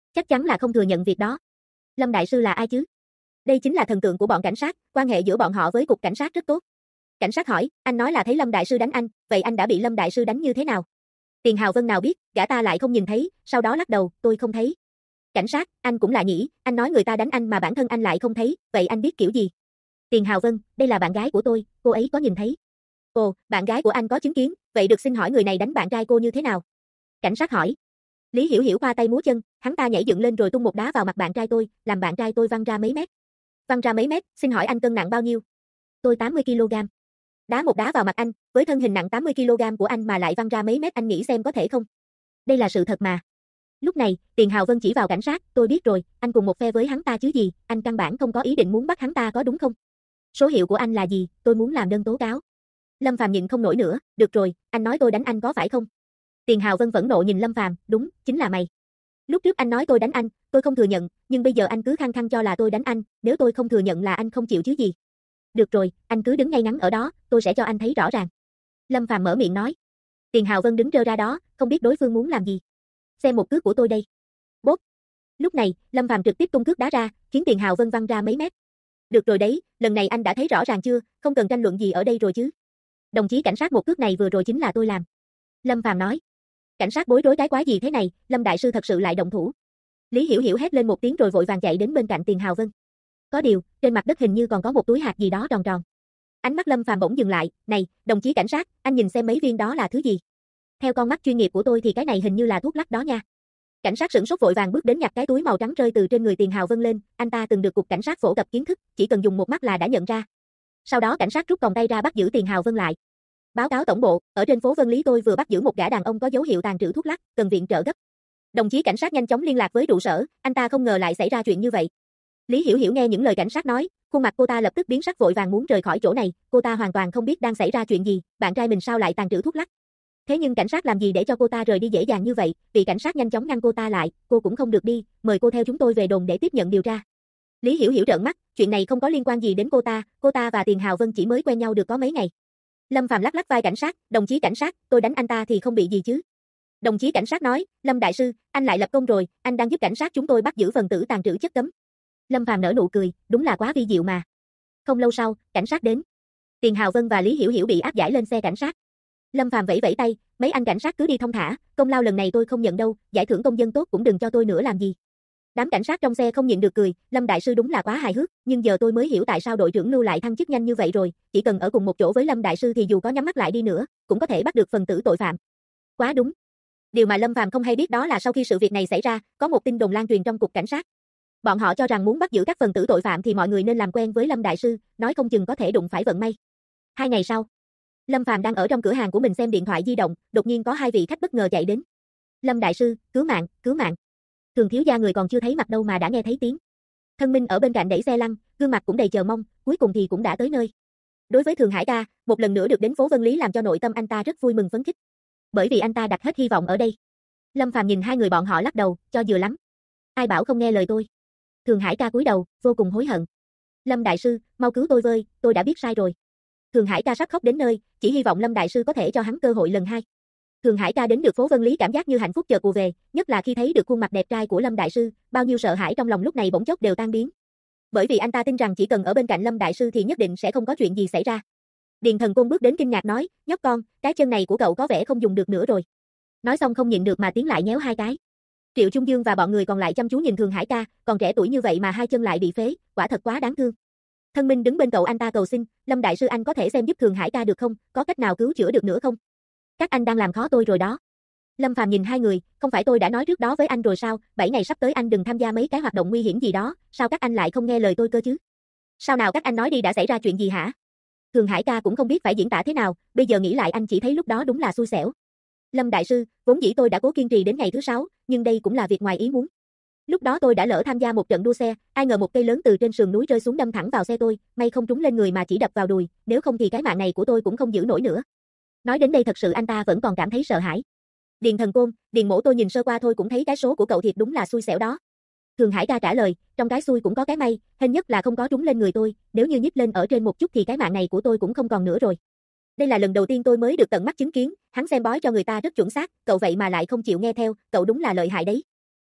Chắc chắn là không thừa nhận việc đó. Lâm đại sư là ai chứ? Đây chính là thần tượng của bọn cảnh sát, quan hệ giữa bọn họ với cục cảnh sát rất tốt. Cảnh sát hỏi, anh nói là thấy Lâm đại sư đánh anh, vậy anh đã bị Lâm đại sư đánh như thế nào? Tiền Hào Vân nào biết, gã ta lại không nhìn thấy, sau đó lắc đầu, tôi không thấy. Cảnh sát, anh cũng lạ nhỉ, anh nói người ta đánh anh mà bản thân anh lại không thấy, vậy anh biết kiểu gì? Tiền Hào Vân, đây là bạn gái của tôi, cô ấy có nhìn thấy. Ồ, bạn gái của anh có chứng kiến, vậy được xin hỏi người này đánh bạn trai cô như thế nào? Cảnh sát hỏi. Lý Hiểu Hiểu khoa tay múa chân, hắn ta nhảy dựng lên rồi tung một đá vào mặt bạn trai tôi, làm bạn trai tôi văng ra mấy mét. Văng ra mấy mét, xin hỏi anh cân nặng bao nhiêu? Tôi 80 kg. Đá một đá vào mặt anh, với thân hình nặng 80 kg của anh mà lại văng ra mấy mét, anh nghĩ xem có thể không? Đây là sự thật mà. Lúc này, Tiền Hào Vân chỉ vào cảnh sát, tôi biết rồi, anh cùng một phe với hắn ta chứ gì, anh căn bản không có ý định muốn bắt hắn ta có đúng không? Số hiệu của anh là gì, tôi muốn làm đơn tố cáo. Lâm Phàm nhịn không nổi nữa, được rồi, anh nói tôi đánh anh có phải không? Tiền Hào Vân phẫn nộ nhìn Lâm Phàm, đúng, chính là mày. Lúc trước anh nói tôi đánh anh, tôi không thừa nhận, nhưng bây giờ anh cứ khăng khăng cho là tôi đánh anh, nếu tôi không thừa nhận là anh không chịu chứ gì. Được rồi, anh cứ đứng ngay ngắn ở đó, tôi sẽ cho anh thấy rõ ràng. Lâm Phàm mở miệng nói. Tiền Hào Vân đứng trơ ra đó, không biết đối phương muốn làm gì. Xem một cước của tôi đây. Bốp. Lúc này, Lâm Phàm trực tiếp tung cước đá ra, khiến Tiền Hào Vân văng ra mấy mét. Được rồi đấy, lần này anh đã thấy rõ ràng chưa, không cần tranh luận gì ở đây rồi chứ. Đồng chí cảnh sát, một cước này vừa rồi chính là tôi làm. Lâm Phàm nói. Cảnh sát bối rối, cái quái gì thế này, Lâm đại sư thật sự lại động thủ. Lý Hiểu Hiểu hét lên một tiếng rồi vội vàng chạy đến bên cạnh Tiền Hào Vân. Có điều, trên mặt đất hình như còn có một túi hạt gì đó tròn tròn. Ánh mắt Lâm Phàm bỗng dừng lại, này, đồng chí cảnh sát, anh nhìn xem mấy viên đó là thứ gì. Theo con mắt chuyên nghiệp của tôi thì cái này hình như là thuốc lắc đó nha. Cảnh sát sửng sốt vội vàng bước đến nhặt cái túi màu trắng rơi từ trên người Tiền Hào Vân lên, anh ta từng được cục cảnh sát phổ cập kiến thức, chỉ cần dùng một mắt là đã nhận ra. Sau đó cảnh sát rút còng tay ra bắt giữ Tiền Hào Vân lại. Báo cáo tổng bộ, ở trên phố Vân Lý tôi vừa bắt giữ một gã đàn ông có dấu hiệu tàn trữ thuốc lắc, cần viện trợ gấp. Đồng chí cảnh sát nhanh chóng liên lạc với trụ sở, anh ta không ngờ lại xảy ra chuyện như vậy. Lý Hiểu Hiểu nghe những lời cảnh sát nói, khuôn mặt cô ta lập tức biến sắc, vội vàng muốn rời khỏi chỗ này, cô ta hoàn toàn không biết đang xảy ra chuyện gì, bạn trai mình sao lại tàn trữ thuốc lắc. Thế nhưng cảnh sát làm gì để cho cô ta rời đi dễ dàng như vậy, vì cảnh sát nhanh chóng ngăn cô ta lại, cô cũng không được đi, mời cô theo chúng tôi về đồn để tiếp nhận điều tra. Lý Hiểu Hiểu trợn mắt, chuyện này không có liên quan gì đến cô ta và Tiền Hào Vân chỉ mới quen nhau được có mấy ngày. Lâm Phàm lắc lắc vai cảnh sát, đồng chí cảnh sát, tôi đánh anh ta thì không bị gì chứ. Đồng chí cảnh sát nói, Lâm đại sư, anh lại lập công rồi, anh đang giúp cảnh sát chúng tôi bắt giữ phần tử tàn trữ chất cấm. Lâm Phàm nở nụ cười, đúng là quá vi diệu mà. Không lâu sau, cảnh sát đến. Tiền Hào Vân và Lý Hiểu Hiểu bị áp giải lên xe cảnh sát. Lâm Phàm vẫy vẫy tay, mấy anh cảnh sát cứ đi thong thả, công lao lần này tôi không nhận đâu, giải thưởng công dân tốt cũng đừng cho tôi nữa làm gì. Đám cảnh sát trong xe không nhịn được cười, Lâm đại sư đúng là quá hài hước, nhưng giờ tôi mới hiểu tại sao đội trưởng Lưu lại thăng chức nhanh như vậy rồi, chỉ cần ở cùng một chỗ với Lâm đại sư thì dù có nhắm mắt lại đi nữa, cũng có thể bắt được phần tử tội phạm. Quá đúng. Điều mà Lâm Phàm không hay biết đó là sau khi sự việc này xảy ra, có một tin đồn lan truyền trong cục cảnh sát. Bọn họ cho rằng muốn bắt giữ các phần tử tội phạm thì mọi người nên làm quen với Lâm đại sư, nói không chừng có thể đụng phải vận may. 2 ngày sau, Lâm Phàm đang ở trong cửa hàng của mình xem điện thoại di động, đột nhiên có 2 vị khách bất ngờ chạy đến. Lâm đại sư, cứu mạng, cứu mạng. Thường thiếu gia người còn chưa thấy mặt đâu mà đã nghe thấy tiếng. Thân Minh ở bên cạnh đẩy xe lăn, gương mặt cũng đầy chờ mong, cuối cùng thì cũng đã tới nơi. Đối với Thường Hải ca, một lần nữa được đến phố Vân Lý làm cho nội tâm anh ta rất vui mừng phấn khích. Bởi vì anh ta đặt hết hy vọng ở đây. Lâm Phàm nhìn 2 người bọn họ lắc đầu, cho vừa lắm. Ai bảo không nghe lời tôi. Thường Hải ca cúi đầu, vô cùng hối hận. Lâm đại sư, mau cứu tôi với, tôi đã biết sai rồi. Thường Hải ca sắp khóc đến nơi, chỉ hy vọng Lâm đại sư có thể cho hắn cơ hội lần 2. Thường Hải ca đến được phố Vân Lý cảm giác như hạnh phúc chợt ùa về, nhất là khi thấy được khuôn mặt đẹp trai của Lâm đại sư, bao nhiêu sợ hãi trong lòng lúc này bỗng chốc đều tan biến. Bởi vì anh ta tin rằng chỉ cần ở bên cạnh Lâm đại sư thì nhất định sẽ không có chuyện gì xảy ra. Điền Thần Côn bước đến kinh ngạc nói, nhóc con, cái chân này của cậu có vẻ không dùng được nữa rồi. Nói xong không nhịn được mà tiến lại nhéo 2 cái. Triệu Trung Dương và bọn người còn lại chăm chú nhìn Thường Hải ca, còn trẻ tuổi như vậy mà 2 chân lại bị phế, quả thật quá đáng thương. Thân Minh đứng bên cậu anh ta cầu xin, Lâm đại sư anh có thể xem giúp Thường Hải ca được không, có cách nào cứu chữa được nữa không? Các anh đang làm khó tôi rồi đó. Lâm Phàm nhìn 2 người, không phải tôi đã nói trước đó với anh rồi sao, 7 ngày sắp tới anh đừng tham gia mấy cái hoạt động nguy hiểm gì đó, sao các anh lại không nghe lời tôi cơ chứ? Sao nào các anh nói đi, đã xảy ra chuyện gì hả? Thường Hải ca cũng không biết phải diễn tả thế nào, bây giờ nghĩ lại anh chỉ thấy lúc đó đúng là xui xẻo. Lâm đại sư, vốn dĩ tôi đã cố kiên trì đến ngày thứ 6, nhưng đây cũng là việc ngoài ý muốn. Lúc đó tôi đã lỡ tham gia một trận đua xe, ai ngờ một cây lớn từ trên sườn núi rơi xuống đâm thẳng vào xe tôi, may không trúng lên người mà chỉ đập vào đùi, nếu không thì cái mạng này của tôi cũng không giữ nổi nữa. Nói đến đây thật sự anh ta vẫn còn cảm thấy sợ hãi. Điền Thần Côn, Điền mỗ tôi nhìn sơ qua thôi cũng thấy cái số của cậu thiệt đúng là xui xẻo đó. Thường Hải ca trả lời, trong cái xui cũng có cái may, hên nhất là không có trúng lên người tôi, nếu như nhích lên ở trên một chút thì cái mạng này của tôi cũng không còn nữa rồi. Đây là lần đầu tiên tôi mới được tận mắt chứng kiến, hắn xem bói cho người ta rất chuẩn xác, cậu vậy mà lại không chịu nghe theo, cậu đúng là lợi hại đấy.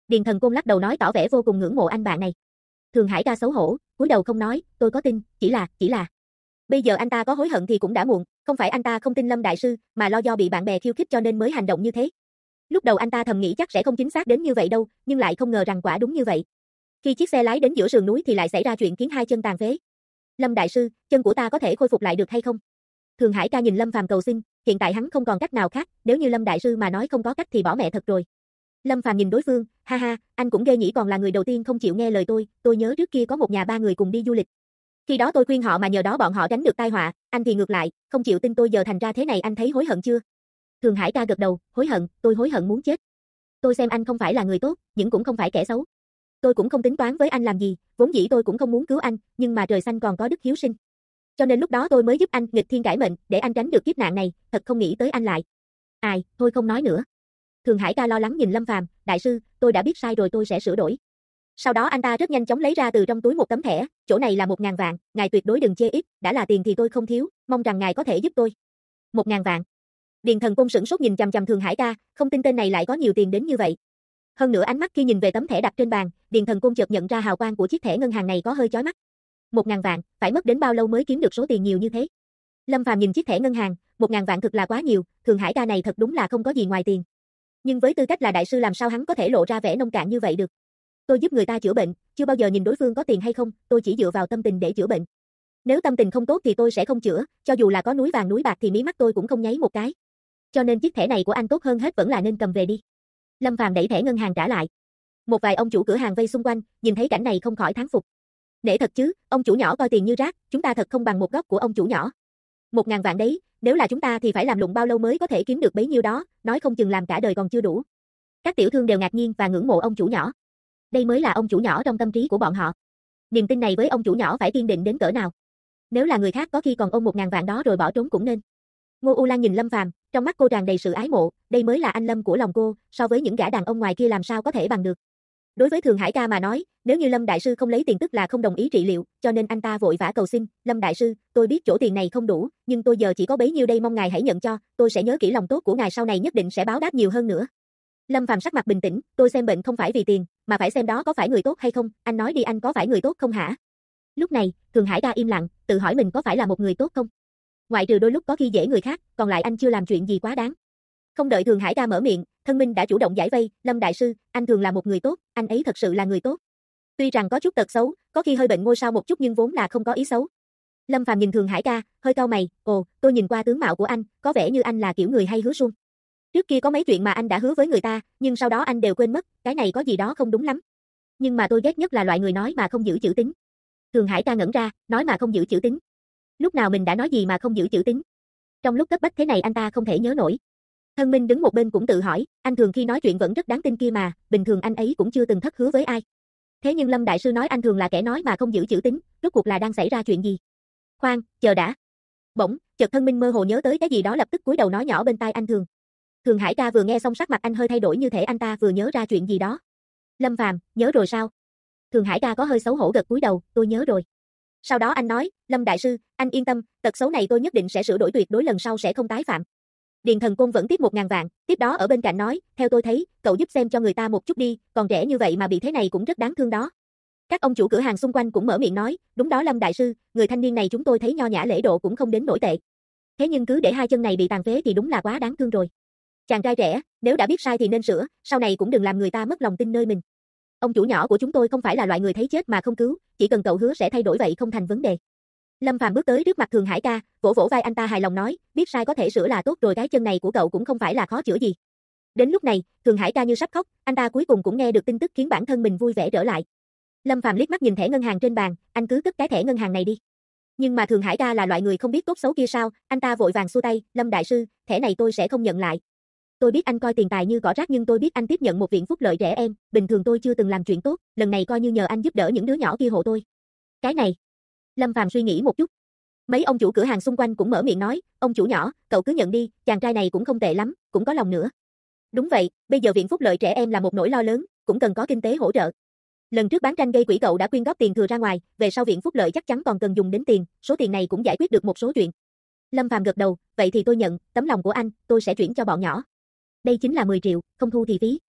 Điền Thần Côn lắc đầu nói tỏ vẻ vô cùng ngưỡng mộ anh bạn này. Thường Hải ca xấu hổ, cúi đầu không nói, tôi có tin, chỉ là. Bây giờ anh ta có hối hận thì cũng đã muộn, không phải anh ta không tin Lâm đại sư, mà lo do bị bạn bè khiêu khích cho nên mới hành động như thế. Lúc đầu anh ta thầm nghĩ chắc sẽ không chính xác đến như vậy đâu, nhưng lại không ngờ rằng quả đúng như vậy. Khi chiếc xe lái đến giữa sườn núi thì lại xảy ra chuyện khiến hai chân tàn phế. Lâm đại sư, chân của ta có thể khôi phục lại được hay không? Thường Hải ca nhìn Lâm Phàm cầu xin, hiện tại hắn không còn cách nào khác, nếu như Lâm đại sư mà nói không có cách thì bỏ mẹ thật rồi. Lâm Phàm nhìn đối phương, ha ha, anh cũng ghê nhỉ, còn là người đầu tiên không chịu nghe lời tôi nhớ trước kia có một nhà ba người cùng đi du lịch. Khi đó tôi khuyên họ mà nhờ đó bọn họ tránh được tai họa, anh thì ngược lại, không chịu tin tôi, giờ thành ra thế này, anh thấy hối hận chưa? Thường Hải ca gật đầu, hối hận, tôi hối hận muốn chết. Tôi xem anh không phải là người tốt, nhưng cũng không phải kẻ xấu. Tôi cũng không tính toán với anh làm gì, vốn dĩ tôi cũng không muốn cứu anh, nhưng mà trời xanh còn có đức hiếu sinh. Cho nên lúc đó tôi mới giúp anh nghịch thiên cải mệnh, để anh tránh được kiếp nạn này, thật không nghĩ tới anh lại. Ai, thôi không nói nữa. Thường Hải ca lo lắng nhìn Lâm Phàm, đại sư, tôi đã biết sai rồi, tôi sẽ sửa đổi. Sau đó anh ta rất nhanh chóng lấy ra từ trong túi một tấm thẻ, chỗ này là 1.000 vạn, ngài tuyệt đối đừng chê ít, đã là tiền thì tôi không thiếu, mong rằng ngài có thể giúp tôi. 1.000 vạn. Điền Thần Côn sửng sốt nhìn chằm chằm Thường Hải ca, không tin tên này lại có nhiều tiền đến như vậy. Hơn nữa ánh mắt khi nhìn về tấm thẻ đặt trên bàn, Điền Thần Côn chợt nhận ra hào quang của chiếc thẻ ngân hàng này có hơi chói mắt. 1.000 vạn, phải mất đến bao lâu mới kiếm được số tiền nhiều như thế? Lâm Phàm nhìn chiếc thẻ ngân hàng, 1.000 vạn thực là quá nhiều, Thường Hải ca này thật đúng là không có gì ngoài tiền. Nhưng với tư cách là đại sư làm sao hắn có thể lộ ra vẻ nông cạn như vậy được? Tôi giúp người ta chữa bệnh, chưa bao giờ nhìn đối phương có tiền hay không, tôi chỉ dựa vào tâm tình để chữa bệnh. Nếu tâm tình không tốt thì tôi sẽ không chữa, cho dù là có núi vàng núi bạc thì mí mắt tôi cũng không nháy một cái. Cho nên chiếc thẻ này của anh tốt hơn hết vẫn là nên cầm về đi. Lâm Phàm đẩy thẻ ngân hàng trả lại. Một vài ông chủ cửa hàng vây xung quanh, nhìn thấy cảnh này không khỏi thán phục. Nể thật chứ, ông chủ nhỏ coi tiền như rác, chúng ta thật không bằng một góc của ông chủ nhỏ. 1.000 vạn đấy, nếu là chúng ta thì phải làm lụng bao lâu mới có thể kiếm được bấy nhiêu đó, nói không chừng làm cả đời còn chưa đủ. Các tiểu thương đều ngạc nhiên và ngưỡng mộ ông chủ nhỏ. Đây mới là ông chủ nhỏ trong tâm trí của bọn họ. Niềm tin này với ông chủ nhỏ phải kiên định đến cỡ nào. Nếu là người khác có khi còn ôm 1.000 vạn đó rồi bỏ trốn cũng nên. Ngô U Lan nhìn Lâm Phàm, trong mắt cô tràn đầy sự ái mộ, đây mới là anh Lâm của lòng cô, so với những gã đàn ông ngoài kia làm sao có thể bằng được. Đối với Thường Hải ca mà nói, nếu như Lâm đại sư không lấy tiền tức là không đồng ý trị liệu, cho nên anh ta vội vã cầu xin, Lâm đại sư, tôi biết chỗ tiền này không đủ, nhưng tôi giờ chỉ có bấy nhiêu đây, mong ngài hãy nhận cho, tôi sẽ nhớ kỹ lòng tốt của ngài, sau này nhất định sẽ báo đáp nhiều hơn nữa. Lâm Phàm sắc mặt bình tĩnh, tôi xem bệnh không phải vì tiền, mà phải xem đó có phải người tốt hay không, anh nói đi, anh có phải người tốt không hả? Lúc này, Thường Hải ca im lặng, tự hỏi mình có phải là một người tốt không? Ngoại trừ đôi lúc có khi dễ người khác, còn lại anh chưa làm chuyện gì quá đáng. Không đợi Thường Hải ca mở miệng, Thân Minh đã chủ động giải vây, Lâm đại sư, anh Thường là một người tốt, anh ấy thật sự là người tốt. Tuy rằng có chút tật xấu, có khi hơi bệnh ngôi sao một chút nhưng vốn là không có ý xấu. Lâm Phàm nhìn Thường Hải ca, hơi cau mày, ồ, tôi nhìn qua tướng mạo của anh, có vẻ như anh là kiểu người hay hứa suông. Trước kia có mấy chuyện mà anh đã hứa với người ta, nhưng sau đó anh đều quên mất, cái này có gì đó không đúng lắm. Nhưng mà tôi ghét nhất là loại người nói mà không giữ chữ tín. Thường Hải ca ngẩn ra, nói mà không giữ chữ tín. Lúc nào mình đã nói gì mà không giữ chữ tín? Trong lúc cấp bách thế này anh ta không thể nhớ nổi. Thân Minh đứng một bên cũng tự hỏi, anh Thường khi nói chuyện vẫn rất đáng tin kia mà, bình thường anh ấy cũng chưa từng thất hứa với ai. Thế nhưng Lâm đại sư nói anh Thường là kẻ nói mà không giữ chữ tín, rốt cuộc là đang xảy ra chuyện gì? Khoan, chờ đã. Bỗng, chợt Thân Minh mơ hồ nhớ tới cái gì đó, lập tức cúi đầu nói nhỏ bên tai anh Thường. Thường Hải ca vừa nghe xong sắc mặt anh hơi thay đổi, như thể anh ta vừa nhớ ra chuyện gì đó. Lâm Phàm, nhớ rồi sao? Thường Hải ca có hơi xấu hổ gật cúi đầu, tôi nhớ rồi. Sau đó anh nói, Lâm đại sư, anh yên tâm, tật xấu này tôi nhất định sẽ sửa đổi, tuyệt đối lần sau sẽ không tái phạm. Điền Thần Côn vẫn tiếp 1.000 vạn, tiếp đó ở bên cạnh nói, theo tôi thấy, cậu giúp xem cho người ta một chút đi, còn trẻ như vậy mà bị thế này cũng rất đáng thương đó. Các ông chủ cửa hàng xung quanh cũng mở miệng nói, đúng đó Lâm đại sư, người thanh niên này chúng tôi thấy nho nhã lễ độ cũng không đến nổi tệ. Thế nhưng cứ để hai chân này bị tàn phế thì đúng là quá đáng thương rồi. Chàng trai trẻ, nếu đã biết sai thì nên sửa, sau này cũng đừng làm người ta mất lòng tin nơi mình. Ông chủ nhỏ của chúng tôi không phải là loại người thấy chết mà không cứu, chỉ cần cậu hứa sẽ thay đổi vậy không thành vấn đề. Lâm Phàm bước tới trước mặt Thường Hải ca, vỗ vỗ vai anh ta hài lòng nói, biết sai có thể sửa là tốt rồi, cái chân này của cậu cũng không phải là khó chữa gì. Đến lúc này, Thường Hải ca như sắp khóc, anh ta cuối cùng cũng nghe được tin tức khiến bản thân mình vui vẻ trở lại. Lâm Phàm liếc mắt nhìn thẻ ngân hàng trên bàn, anh cứ cất cái thẻ ngân hàng này đi. Nhưng mà Thường Hải ca là loại người không biết tốt xấu kia sao, anh ta vội vàng xua tay, Lâm đại sư, thẻ này tôi sẽ không nhận lại. Tôi biết anh coi tiền tài như cỏ rác nhưng tôi biết anh tiếp nhận một viện phúc lợi trẻ em, bình thường tôi chưa từng làm chuyện tốt, lần này coi như nhờ anh giúp đỡ những đứa nhỏ kia hộ tôi. Cái này. Lâm Phàm suy nghĩ một chút. Mấy ông chủ cửa hàng xung quanh cũng mở miệng nói, ông chủ nhỏ, cậu cứ nhận đi, chàng trai này cũng không tệ lắm, cũng có lòng nữa. Đúng vậy, bây giờ viện phúc lợi trẻ em là một nỗi lo lớn, cũng cần có kinh tế hỗ trợ. Lần trước bán tranh gây quỹ cậu đã quyên góp tiền thừa ra ngoài, về sau viện phúc lợi chắc chắn còn cần dùng đến tiền, số tiền này cũng giải quyết được một số chuyện. Lâm Phàm gật đầu, vậy thì tôi nhận, tấm lòng của anh, tôi sẽ chuyển cho bọn nhỏ. Đây chính là 10 triệu, không thu thì phí.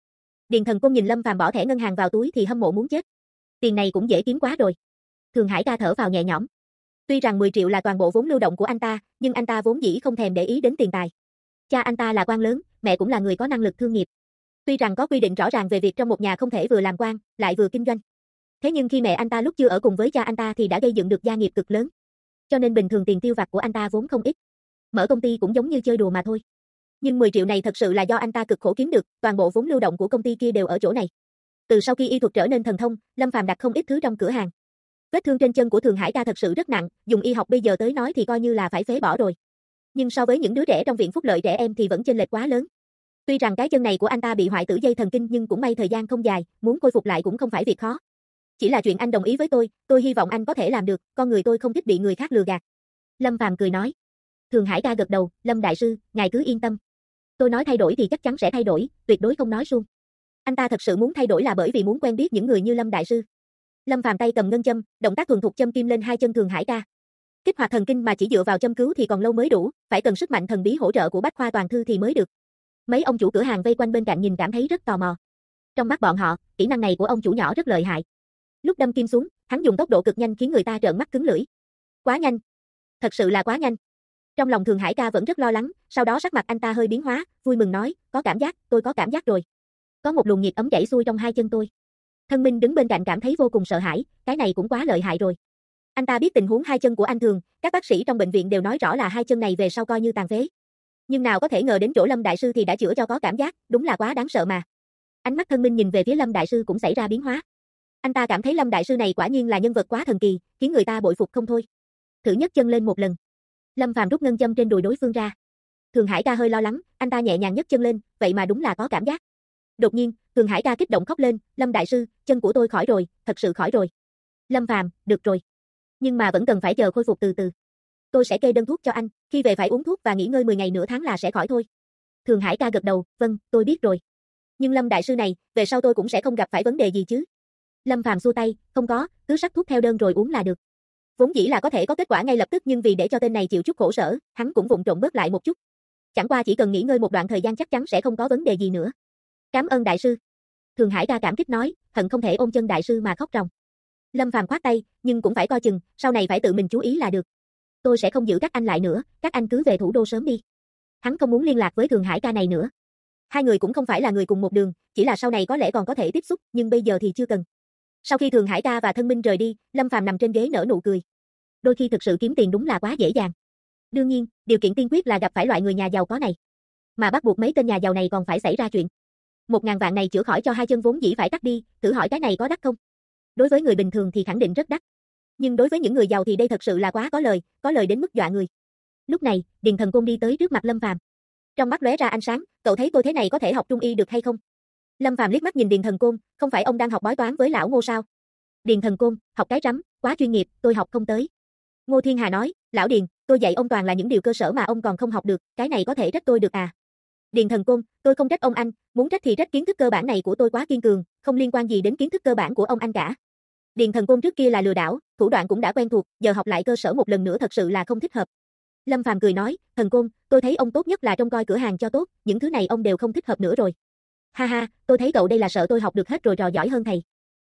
Điền Thần Côn nhìn Lâm Phàm bỏ thẻ ngân hàng vào túi thì hâm mộ muốn chết. Tiền này cũng dễ kiếm quá rồi. Thường Hải ca thở vào nhẹ nhõm. Tuy rằng 10 triệu là toàn bộ vốn lưu động của anh ta, nhưng anh ta vốn dĩ không thèm để ý đến tiền tài. Cha anh ta là quan lớn, mẹ cũng là người có năng lực thương nghiệp. Tuy rằng có quy định rõ ràng về việc trong một nhà không thể vừa làm quan, lại vừa kinh doanh. Thế nhưng khi mẹ anh ta lúc chưa ở cùng với cha anh ta thì đã gây dựng được gia nghiệp cực lớn. Cho nên bình thường tiền tiêu vặt của anh ta vốn không ít. Mở công ty cũng giống như chơi đùa mà thôi. Nhưng 10 triệu này thật sự là do anh ta cực khổ kiếm được, toàn bộ vốn lưu động của công ty kia đều ở chỗ này. Từ sau khi y thuật trở nên thần thông, Lâm Phàm đặt không ít thứ trong cửa hàng. Vết thương trên chân của Thường Hải ca thật sự rất nặng, dùng y học bây giờ tới nói thì coi như là phải phế bỏ rồi. Nhưng so với những đứa trẻ trong viện phúc lợi trẻ em thì vẫn chênh lệch quá lớn. Tuy rằng cái chân này của anh ta bị hoại tử dây thần kinh nhưng cũng may thời gian không dài, muốn khôi phục lại cũng không phải việc khó. Chỉ là chuyện anh đồng ý với tôi hy vọng anh có thể làm được, con người tôi không thích bị người khác lừa gạt. Lâm Phàm cười nói. Thường Hải ca gật đầu, Lâm đại sư, ngài cứ yên tâm. Tôi nói thay đổi thì chắc chắn sẽ thay đổi, tuyệt đối không nói suông. Anh ta thật sự muốn thay đổi là bởi vì muốn quen biết những người như Lâm đại sư. Lâm Phàm tay cầm ngân châm, động tác thuần thục châm kim lên hai chân Thường Hải ca. Kích hoạt thần kinh mà chỉ dựa vào châm cứu thì còn lâu mới đủ, phải cần sức mạnh thần bí hỗ trợ của Bách Khoa Toàn Thư thì mới được. Mấy ông chủ cửa hàng vây quanh bên cạnh nhìn cảm thấy rất tò mò. Trong mắt bọn họ, kỹ năng này của ông chủ nhỏ rất lợi hại. Lúc đâm kim xuống, hắn dùng tốc độ cực nhanh khiến người ta trợn mắt cứng lưỡi. Quá nhanh, thật sự là quá nhanh. Trong lòng Thường Hải ca vẫn rất lo lắng, sau đó sắc mặt anh ta hơi biến hóa, vui mừng nói, có cảm giác, tôi có cảm giác rồi. Có một luồng nhiệt ấm chảy xuôi trong hai chân tôi. Thân Minh đứng bên cạnh cảm thấy vô cùng sợ hãi, cái này cũng quá lợi hại rồi. Anh ta biết tình huống hai chân của anh Thường, các bác sĩ trong bệnh viện đều nói rõ là hai chân này về sau coi như tàn phế. Nhưng nào có thể ngờ đến chỗ Lâm đại sư thì đã chữa cho có cảm giác, đúng là quá đáng sợ mà. Ánh mắt Thân Minh nhìn về phía Lâm đại sư cũng xảy ra biến hóa. Anh ta cảm thấy Lâm đại sư này quả nhiên là nhân vật quá thần kỳ, khiến người ta bội phục không thôi. Thử nhấc chân lên một lần. Lâm Phàm rút ngân châm trên đùi đối phương ra. Thường Hải ca hơi lo lắng, anh ta nhẹ nhàng nhấc chân lên, vậy mà đúng là có cảm giác. Đột nhiên, Thường Hải ca kích động khóc lên, Lâm đại sư, chân của tôi khỏi rồi, thật sự khỏi rồi. Lâm Phàm, được rồi. Nhưng mà vẫn cần phải chờ khôi phục từ từ. Tôi sẽ kê đơn thuốc cho anh, khi về phải uống thuốc và nghỉ ngơi 10 ngày nửa tháng là sẽ khỏi thôi. Thường Hải ca gật đầu, vâng, tôi biết rồi. Nhưng Lâm đại sư này, về sau tôi cũng sẽ không gặp phải vấn đề gì chứ? Lâm Phàm xua tay, không có, cứ sắc thuốc theo đơn rồi uống là được. Vốn dĩ là có thể có kết quả ngay lập tức nhưng vì để cho tên này chịu chút khổ sở, hắn cũng vụng trộm bớt lại một chút. Chẳng qua chỉ cần nghỉ ngơi một đoạn thời gian chắc chắn sẽ không có vấn đề gì nữa. Cảm ơn đại sư. Thường Hải ca cảm kích nói, hận không thể ôm chân đại sư mà khóc ròng. Lâm Phàm khoát tay, nhưng cũng phải coi chừng, sau này phải tự mình chú ý là được. Tôi sẽ không giữ các anh lại nữa, các anh cứ về thủ đô sớm đi. Hắn không muốn liên lạc với Thường Hải ca này nữa. Hai người cũng không phải là người cùng một đường, chỉ là sau này có lẽ còn có thể tiếp xúc, nhưng bây giờ thì chưa cần. Sau khi Thường Hải ca và Thân Minh rời đi, Lâm Phàm nằm trên ghế nở nụ cười. Đôi khi thực sự kiếm tiền đúng là quá dễ dàng. Đương nhiên, điều kiện tiên quyết là gặp phải loại người nhà giàu có này. Mà bắt buộc mấy tên nhà giàu này còn phải xảy ra chuyện. 1.000 vạn này chữa khỏi cho hai chân vốn dĩ phải cắt đi, thử hỏi cái này có đắt không? Đối với người bình thường thì khẳng định rất đắt. Nhưng đối với những người giàu thì đây thật sự là quá có lời đến mức dọa người. Lúc này, Điền Thần Côn đi tới trước mặt Lâm Phàm. Trong mắt lóe ra ánh sáng, cậu thấy tôi thế này có thể học trung y được hay không? Lâm Phàm liếc mắt nhìn Điền Thần Côn, không phải ông đang học bói toán với lão Ngô sao? Điền Thần Côn, học cái rắm, quá chuyên nghiệp, tôi học không tới. Ngô Thiên Hà nói, lão Điền, tôi dạy ông toàn là những điều cơ sở mà ông còn không học được, cái này có thể trách tôi được à? Điền Thần Côn, tôi không trách ông anh, muốn trách thì trách kiến thức cơ bản này của tôi quá kiên cường, không liên quan gì đến kiến thức cơ bản của ông anh cả. Điền Thần Côn trước kia là lừa đảo, thủ đoạn cũng đã quen thuộc, giờ học lại cơ sở một lần nữa thật sự là không thích hợp. Lâm Phàm cười nói, Thần Côn, tôi thấy ông tốt nhất là trông coi cửa hàng cho tốt, những thứ này ông đều không thích hợp nữa rồi. Ha ha, tôi thấy cậu đây là sợ tôi học được hết rồi trò giỏi hơn thầy.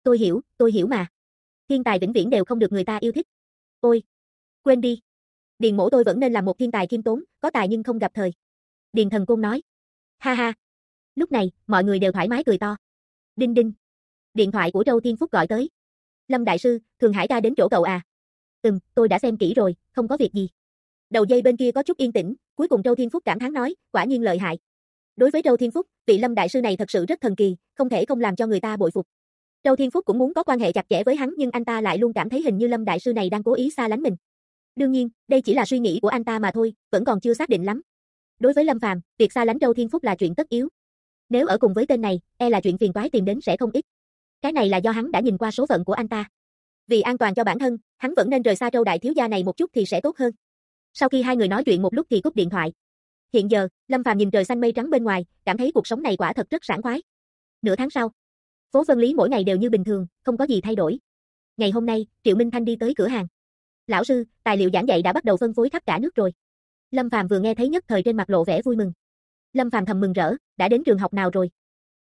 Tôi hiểu mà. Thiên tài vĩnh viễn đều không được người ta yêu thích. Ôi, quên đi. Điền mỗ tôi vẫn nên là một thiên tài khiêm tốn, có tài nhưng không gặp thời. Điền Thần Côn nói. Ha ha. Lúc này, mọi người đều thoải mái cười to. Đinh đinh. Điện thoại của Châu Thiên Phúc gọi tới. Lâm đại sư, Thường Hải ca đến chỗ cậu à? Tôi đã xem kỹ rồi, không có việc gì. Đầu dây bên kia có chút yên tĩnh, cuối cùng Châu Thiên Phúc cảm thán nói, quả nhiên lợi hại. Đối với Châu Thiên Phúc, vị Lâm đại sư này thật sự rất thần kỳ, không thể không làm cho người ta bội phục. Châu Thiên Phúc cũng muốn có quan hệ chặt chẽ với hắn nhưng anh ta lại luôn cảm thấy hình như Lâm đại sư này đang cố ý xa lánh mình. Đương nhiên, đây chỉ là suy nghĩ của anh ta mà thôi, vẫn còn chưa xác định lắm. Đối với Lâm Phàm, việc xa lánh Châu Thiên Phúc là chuyện tất yếu. Nếu ở cùng với tên này, là chuyện phiền toái tìm đến sẽ không ít. Cái này là do hắn đã nhìn qua số phận của anh ta. Vì an toàn cho bản thân, hắn vẫn nên rời xa Châu đại thiếu gia này một chút thì sẽ tốt hơn. Sau khi hai người nói chuyện một lúc thì cúp điện thoại. Hiện giờ, Lâm Phàm nhìn trời xanh mây trắng bên ngoài, cảm thấy cuộc sống này quả thật rất sảng khoái. Nửa tháng sau, phố Vân Lý mỗi ngày đều như bình thường, không có gì thay đổi. Ngày hôm nay, Triệu Minh Thanh đi tới cửa hàng. Lão sư, tài liệu giảng dạy đã bắt đầu phân phối khắp cả nước rồi. Lâm Phàm vừa nghe thấy nhất thời trên mặt lộ vẻ vui mừng. Lâm Phàm thầm mừng rỡ, đã đến trường học nào rồi?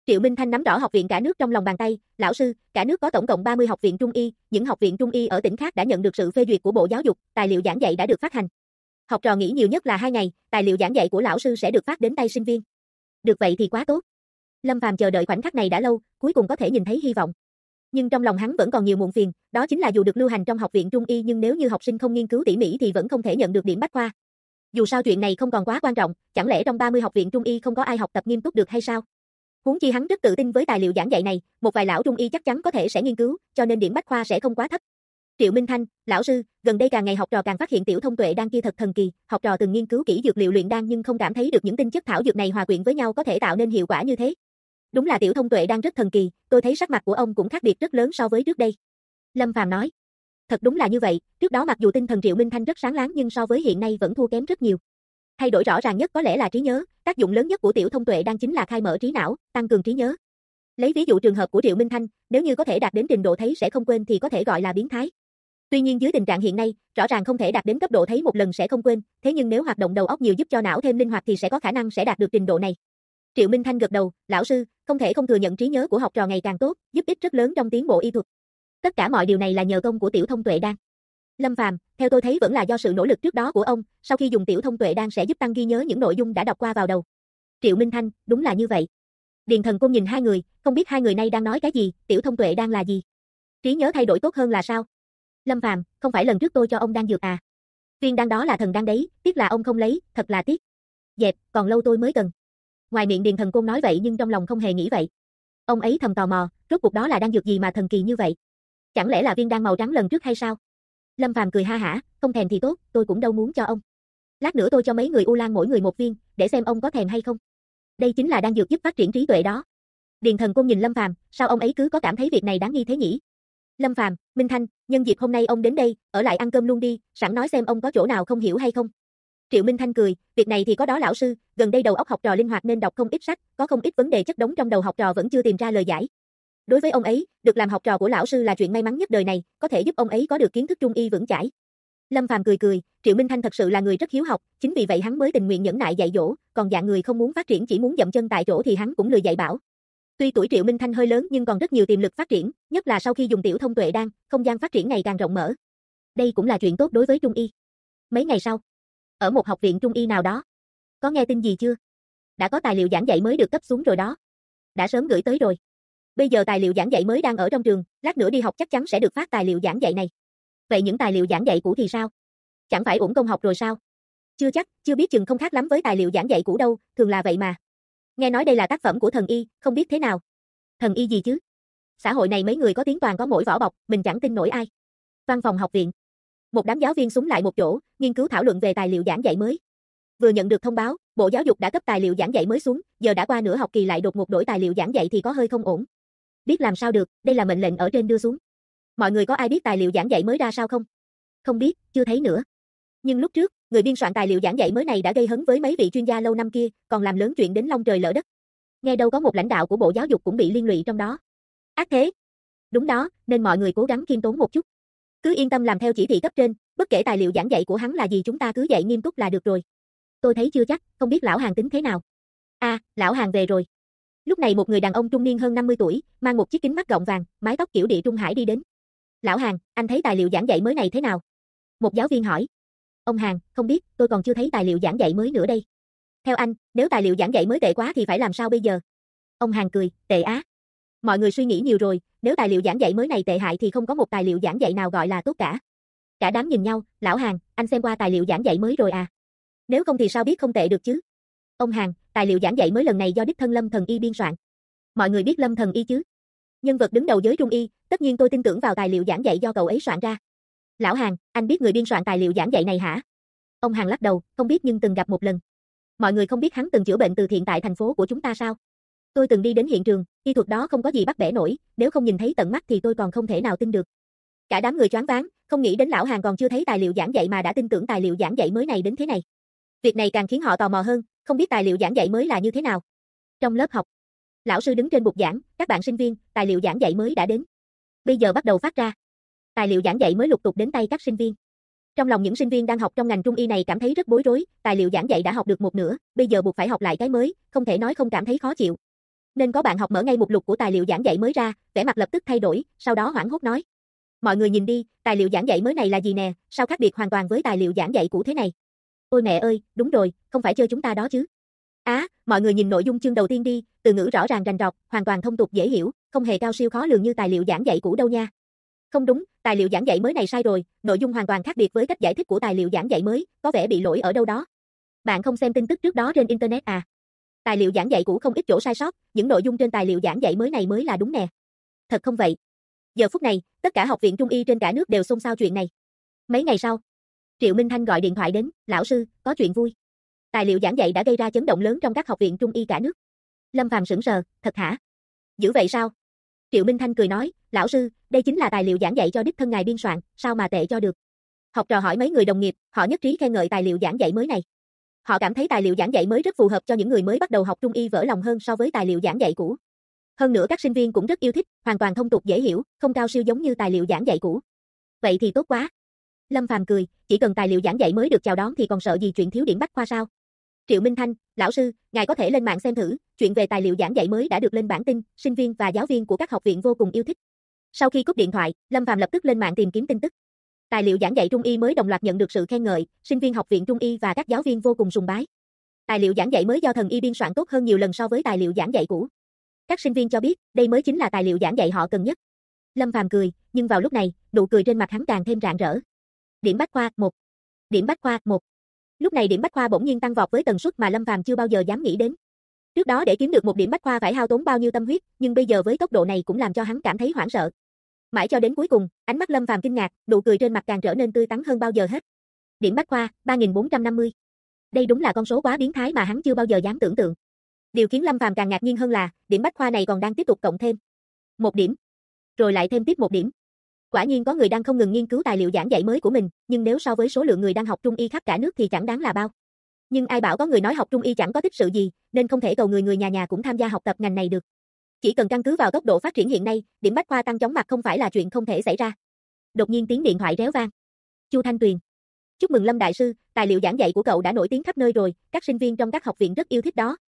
Triệu Minh Thanh nắm rõ học viện cả nước trong lòng bàn tay, lão sư, cả nước có tổng cộng 30 học viện trung y, những học viện trung y ở tỉnh khác đã nhận được sự phê duyệt của Bộ Giáo dục, tài liệu giảng dạy đã được phát hành. Học trò nghỉ nhiều nhất là 2 ngày, tài liệu giảng dạy của lão sư sẽ được phát đến tay sinh viên. Được vậy thì quá tốt. Lâm Phàm chờ đợi khoảnh khắc này đã lâu, cuối cùng có thể nhìn thấy hy vọng. Nhưng trong lòng hắn vẫn còn nhiều muộn phiền, đó chính là dù được lưu hành trong học viện trung y nhưng nếu như học sinh không nghiên cứu tỉ mỉ thì vẫn không thể nhận được điểm bách khoa. Dù sao chuyện này không còn quá quan trọng, chẳng lẽ trong 30 học viện trung y không có ai học tập nghiêm túc được hay sao? Huống chi hắn rất tự tin với tài liệu giảng dạy này, một vài lão trung y chắc chắn có thể sẽ nghiên cứu, cho nên điểm bách khoa sẽ không quá thấp. Triệu Minh Thanh, lão sư, gần đây càng ngày học trò càng phát hiện tiểu thông tuệ đan kia thật thần kỳ, học trò từng nghiên cứu kỹ dược liệu luyện đan nhưng không cảm thấy được những tinh chất thảo dược này hòa quyện với nhau có thể tạo nên hiệu quả như thế. Đúng là tiểu thông tuệ đan rất thần kỳ, tôi thấy sắc mặt của ông cũng khác biệt rất lớn so với trước đây. Lâm Phàm nói. Thật đúng là như vậy, trước đó mặc dù tinh thần Triệu Minh Thanh rất sáng láng nhưng so với hiện nay vẫn thua kém rất nhiều. Thay đổi rõ ràng nhất có lẽ là trí nhớ, tác dụng lớn nhất của tiểu thông tuệ đan chính là khai mở trí não, tăng cường trí nhớ. Lấy ví dụ trường hợp của Triệu Minh Thanh, nếu như có thể đạt đến trình độ thấy sẽ không quên thì có thể gọi là biến thái. Tuy nhiên dưới tình trạng hiện nay, rõ ràng không thể đạt đến cấp độ thấy một lần sẽ không quên, thế nhưng nếu hoạt động đầu óc nhiều giúp cho não thêm linh hoạt thì sẽ có khả năng sẽ đạt được trình độ này. Triệu Minh Thanh gật đầu, lão sư, không thể không thừa nhận trí nhớ của học trò ngày càng tốt, giúp ích rất lớn trong tiến bộ y thuật. Tất cả mọi điều này là nhờ công của tiểu thông tuệ đan. Lâm Phàm, theo tôi thấy vẫn là do sự nỗ lực trước đó của ông, sau khi dùng tiểu thông tuệ đan sẽ giúp tăng ghi nhớ những nội dung đã đọc qua vào đầu. Triệu Minh Thanh, đúng là như vậy. Điền Thần Côn nhìn hai người, không biết hai người này đang nói cái gì, tiểu thông tuệ đan là gì? Trí nhớ thay đổi tốt hơn là sao? Lâm Phàm, không phải lần trước tôi cho ông đan dược à? Viên đan đó là thần đan đấy, tiếc là ông không lấy, thật là tiếc. Dẹp, còn lâu tôi mới cần. Ngoài miệng Điền Thần Côn nói vậy nhưng trong lòng không hề nghĩ vậy. Ông ấy thầm tò mò, rốt cuộc đó là đan dược gì mà thần kỳ như vậy? Chẳng lẽ là viên đan màu trắng lần trước hay sao? Lâm Phàm cười ha hả, không thèm thì tốt, tôi cũng đâu muốn cho ông. Lát nữa tôi cho mấy người U Lan mỗi người một viên, để xem ông có thèm hay không. Đây chính là đan dược giúp phát triển trí tuệ đó. Điền Thần Côn nhìn Lâm Phàm, sao ông ấy cứ có cảm thấy việc này đáng nghi thế nhỉ? Lâm Phàm, Minh Thanh, nhân dịp hôm nay ông đến đây, ở lại ăn cơm luôn đi, sẵn nói xem ông có chỗ nào không hiểu hay không. Triệu Minh Thanh cười, việc này thì có đó lão sư, gần đây đầu óc học trò linh hoạt nên đọc không ít sách, có không ít vấn đề chất đống trong đầu học trò vẫn chưa tìm ra lời giải. Đối với ông ấy, được làm học trò của lão sư là chuyện may mắn nhất đời này, có thể giúp ông ấy có được kiến thức trung y vững chãi. Lâm Phàm cười cười, Triệu Minh Thanh thật sự là người rất hiếu học, chính vì vậy hắn mới tình nguyện nhẫn nại dạy dỗ, còn dạng người không muốn phát triển chỉ muốn dậm chân tại chỗ thì hắn cũng lười dạy bảo. Tuy tuổi Triệu Minh Thanh hơi lớn nhưng còn rất nhiều tiềm lực phát triển, nhất là sau khi dùng tiểu thông tuệ đan, không gian phát triển ngày càng rộng mở. Đây cũng là chuyện tốt đối với trung y. Mấy ngày sau, ở một học viện trung y nào đó, có nghe tin gì chưa? Đã có tài liệu giảng dạy mới được cấp xuống rồi đó. Đã sớm gửi tới rồi. Bây giờ tài liệu giảng dạy mới đang ở trong trường, lát nữa đi học chắc chắn sẽ được phát tài liệu giảng dạy này. Vậy những tài liệu giảng dạy cũ thì sao? Chẳng phải uổng công học rồi sao? Chưa chắc, chưa biết chừng không khác lắm với tài liệu giảng dạy cũ đâu, thường là vậy mà. Nghe nói đây là tác phẩm của thần y, không biết thế nào. Thần y gì chứ? Xã hội này mấy người có tiếng toàn có mỗi vỏ bọc, mình chẳng tin nổi ai. Văn phòng học viện. Một đám giáo viên xúm lại một chỗ, nghiên cứu thảo luận về tài liệu giảng dạy mới. Vừa nhận được thông báo, Bộ Giáo dục đã cấp tài liệu giảng dạy mới xuống, giờ đã qua nửa học kỳ lại đột ngột đổi tài liệu giảng dạy thì có hơi không ổn. Biết làm sao được, đây là mệnh lệnh ở trên đưa xuống. Mọi người có ai biết tài liệu giảng dạy mới ra sao không? Không biết, chưa thấy nữa. Nhưng lúc trước, người biên soạn tài liệu giảng dạy mới này đã gây hấn với mấy vị chuyên gia lâu năm kia, còn làm lớn chuyện đến long trời lỡ đất. Nghe đâu có một lãnh đạo của Bộ Giáo dục cũng bị liên lụy trong đó. Ác thế. Đúng đó, nên mọi người cố gắng khiêm tốn một chút. Cứ yên tâm làm theo chỉ thị cấp trên, bất kể tài liệu giảng dạy của hắn là gì chúng ta cứ dạy nghiêm túc là được rồi. Tôi thấy chưa chắc, không biết lão Hàn tính thế nào. À, lão Hàn về rồi. Lúc này một người đàn ông trung niên hơn 50 tuổi, mang một chiếc kính mắt gọng vàng, mái tóc kiểu địa trung hải đi đến. Lão Hàn, anh thấy tài liệu giảng dạy mới này thế nào? Một giáo viên hỏi. Ông Hàn, không biết, tôi còn chưa thấy tài liệu giảng dạy mới nữa đây. Theo anh, nếu tài liệu giảng dạy mới tệ quá thì phải làm sao bây giờ? Ông Hàn cười, tệ á. Mọi người suy nghĩ nhiều rồi, nếu tài liệu giảng dạy mới này tệ hại thì không có một tài liệu giảng dạy nào gọi là tốt cả. Cả đám nhìn nhau, lão Hàn, anh xem qua tài liệu giảng dạy mới rồi à? Nếu không thì sao biết không tệ được chứ? Ông Hàn, tài liệu giảng dạy mới lần này do đích thân Lâm Thần Y biên soạn. Mọi người biết Lâm Thần Y chứ? Nhân vật đứng đầu giới trung y, tất nhiên tôi tin tưởng vào tài liệu giảng dạy do cậu ấy soạn ra. Lão Hàn, anh biết người biên soạn tài liệu giảng dạy này hả? Ông Hàn lắc đầu, không biết nhưng từng gặp một lần. Mọi người không biết hắn từng chữa bệnh từ thiện tại thành phố của chúng ta sao? Tôi từng đi đến hiện trường, y thuật đó không có gì bắt bẻ nổi, nếu không nhìn thấy tận mắt thì tôi còn không thể nào tin được. Cả đám người choáng váng, không nghĩ đến lão Hàn còn chưa thấy tài liệu giảng dạy mà đã tin tưởng tài liệu giảng dạy mới này đến thế này. Việc này càng khiến họ tò mò hơn, không biết tài liệu giảng dạy mới là như thế nào. Trong lớp học, lão sư đứng trên bục giảng, các bạn sinh viên, tài liệu giảng dạy mới đã đến. Bây giờ bắt đầu phát ra. Tài liệu giảng dạy mới lục tục đến tay các sinh viên. Trong lòng những sinh viên đang học trong ngành trung y này cảm thấy rất bối rối, tài liệu giảng dạy đã học được một nửa, bây giờ buộc phải học lại cái mới, không thể nói không cảm thấy khó chịu. Nên có bạn học mở ngay mục lục của tài liệu giảng dạy mới ra, vẻ mặt lập tức thay đổi, sau đó hoảng hốt nói. Mọi người nhìn đi, tài liệu giảng dạy mới này là gì nè, sao khác biệt hoàn toàn với tài liệu giảng dạy cũ thế này? Ôi mẹ ơi, đúng rồi, không phải chơi chúng ta đó chứ. Mọi người nhìn nội dung chương đầu tiên đi, từ ngữ rõ ràng rành rọt, hoàn toàn thông tục dễ hiểu, không hề cao siêu khó lường như tài liệu giảng dạy cũ đâu nha. Không đúng, tài liệu giảng dạy mới này sai rồi, nội dung hoàn toàn khác biệt với cách giải thích của tài liệu giảng dạy mới, có vẻ bị lỗi ở đâu đó. Bạn không xem tin tức trước đó trên internet à? Tài liệu giảng dạy cũ không ít chỗ sai sót, những nội dung trên tài liệu giảng dạy mới này mới là đúng nè. Thật không vậy? Giờ phút này, tất cả học viện Trung y trên cả nước đều xôn xao chuyện này. Mấy ngày sau, Triệu Minh Thanh gọi điện thoại đến, lão sư, có chuyện vui. Tài liệu giảng dạy đã gây ra chấn động lớn trong các học viện Trung y cả nước. Lâm Phàm sững sờ, thật hả? Dữ vậy sao? Triệu Minh Thanh cười nói, lão sư, đây chính là tài liệu giảng dạy cho đích thân ngài biên soạn, sao mà tệ cho được. Học trò hỏi mấy người đồng nghiệp, họ nhất trí khen ngợi tài liệu giảng dạy mới này. Họ cảm thấy tài liệu giảng dạy mới rất phù hợp cho những người mới bắt đầu học Trung y vỡ lòng hơn so với tài liệu giảng dạy cũ. Hơn nữa các sinh viên cũng rất yêu thích, hoàn toàn thông tục dễ hiểu, không cao siêu giống như tài liệu giảng dạy cũ. Vậy thì tốt quá. Lâm Phàm cười, chỉ cần tài liệu giảng dạy mới được chào đón thì còn sợ gì chuyện thiếu điểm bách khoa sao? Triệu Minh Thanh, lão sư, ngài có thể lên mạng xem thử, chuyện về tài liệu giảng dạy mới đã được lên bản tin, sinh viên và giáo viên của các học viện vô cùng yêu thích. Sau khi cúp điện thoại, Lâm Phàm lập tức lên mạng tìm kiếm tin tức. Tài liệu giảng dạy Trung y mới đồng loạt nhận được sự khen ngợi, sinh viên học viện Trung y và các giáo viên vô cùng sùng bái. Tài liệu giảng dạy mới do thần y biên soạn tốt hơn nhiều lần so với tài liệu giảng dạy cũ. Các sinh viên cho biết, đây mới chính là tài liệu giảng dạy họ cần nhất. Lâm Phàm cười, nhưng vào lúc này, nụ cười trên mặt hắn càng thêm rạng rỡ. Điểm bách khoa 1. Điểm bách khoa 1. Lúc này điểm bách khoa bỗng nhiên tăng vọt với tần suất mà Lâm Phàm chưa bao giờ dám nghĩ đến. Trước đó để kiếm được một điểm bách khoa phải hao tốn bao nhiêu tâm huyết, nhưng bây giờ với tốc độ này cũng làm cho hắn cảm thấy hoảng sợ. Mãi cho đến cuối cùng, ánh mắt Lâm Phàm kinh ngạc, nụ cười trên mặt càng trở nên tươi tắn hơn bao giờ hết. Điểm bách khoa 3450. Đây đúng là con số quá biến thái mà hắn chưa bao giờ dám tưởng tượng. Điều khiến Lâm Phàm càng ngạc nhiên hơn là, điểm bách khoa này còn đang tiếp tục cộng thêm 1 điểm, rồi lại thêm tiếp 1 điểm. Quả nhiên có người đang không ngừng nghiên cứu tài liệu giảng dạy mới của mình, nhưng nếu so với số lượng người đang học Trung y khắp cả nước thì chẳng đáng là bao. Nhưng ai bảo có người nói học Trung y chẳng có tích sự gì, nên không thể cầu người nhà nhà cũng tham gia học tập ngành này được. Chỉ cần căn cứ vào tốc độ phát triển hiện nay, điểm bách khoa tăng chóng mặt không phải là chuyện không thể xảy ra. Đột nhiên tiếng điện thoại réo vang. Chu Thanh Tuyền. Chúc mừng Lâm đại sư, tài liệu giảng dạy của cậu đã nổi tiếng khắp nơi rồi, các sinh viên trong các học viện rất yêu thích đó.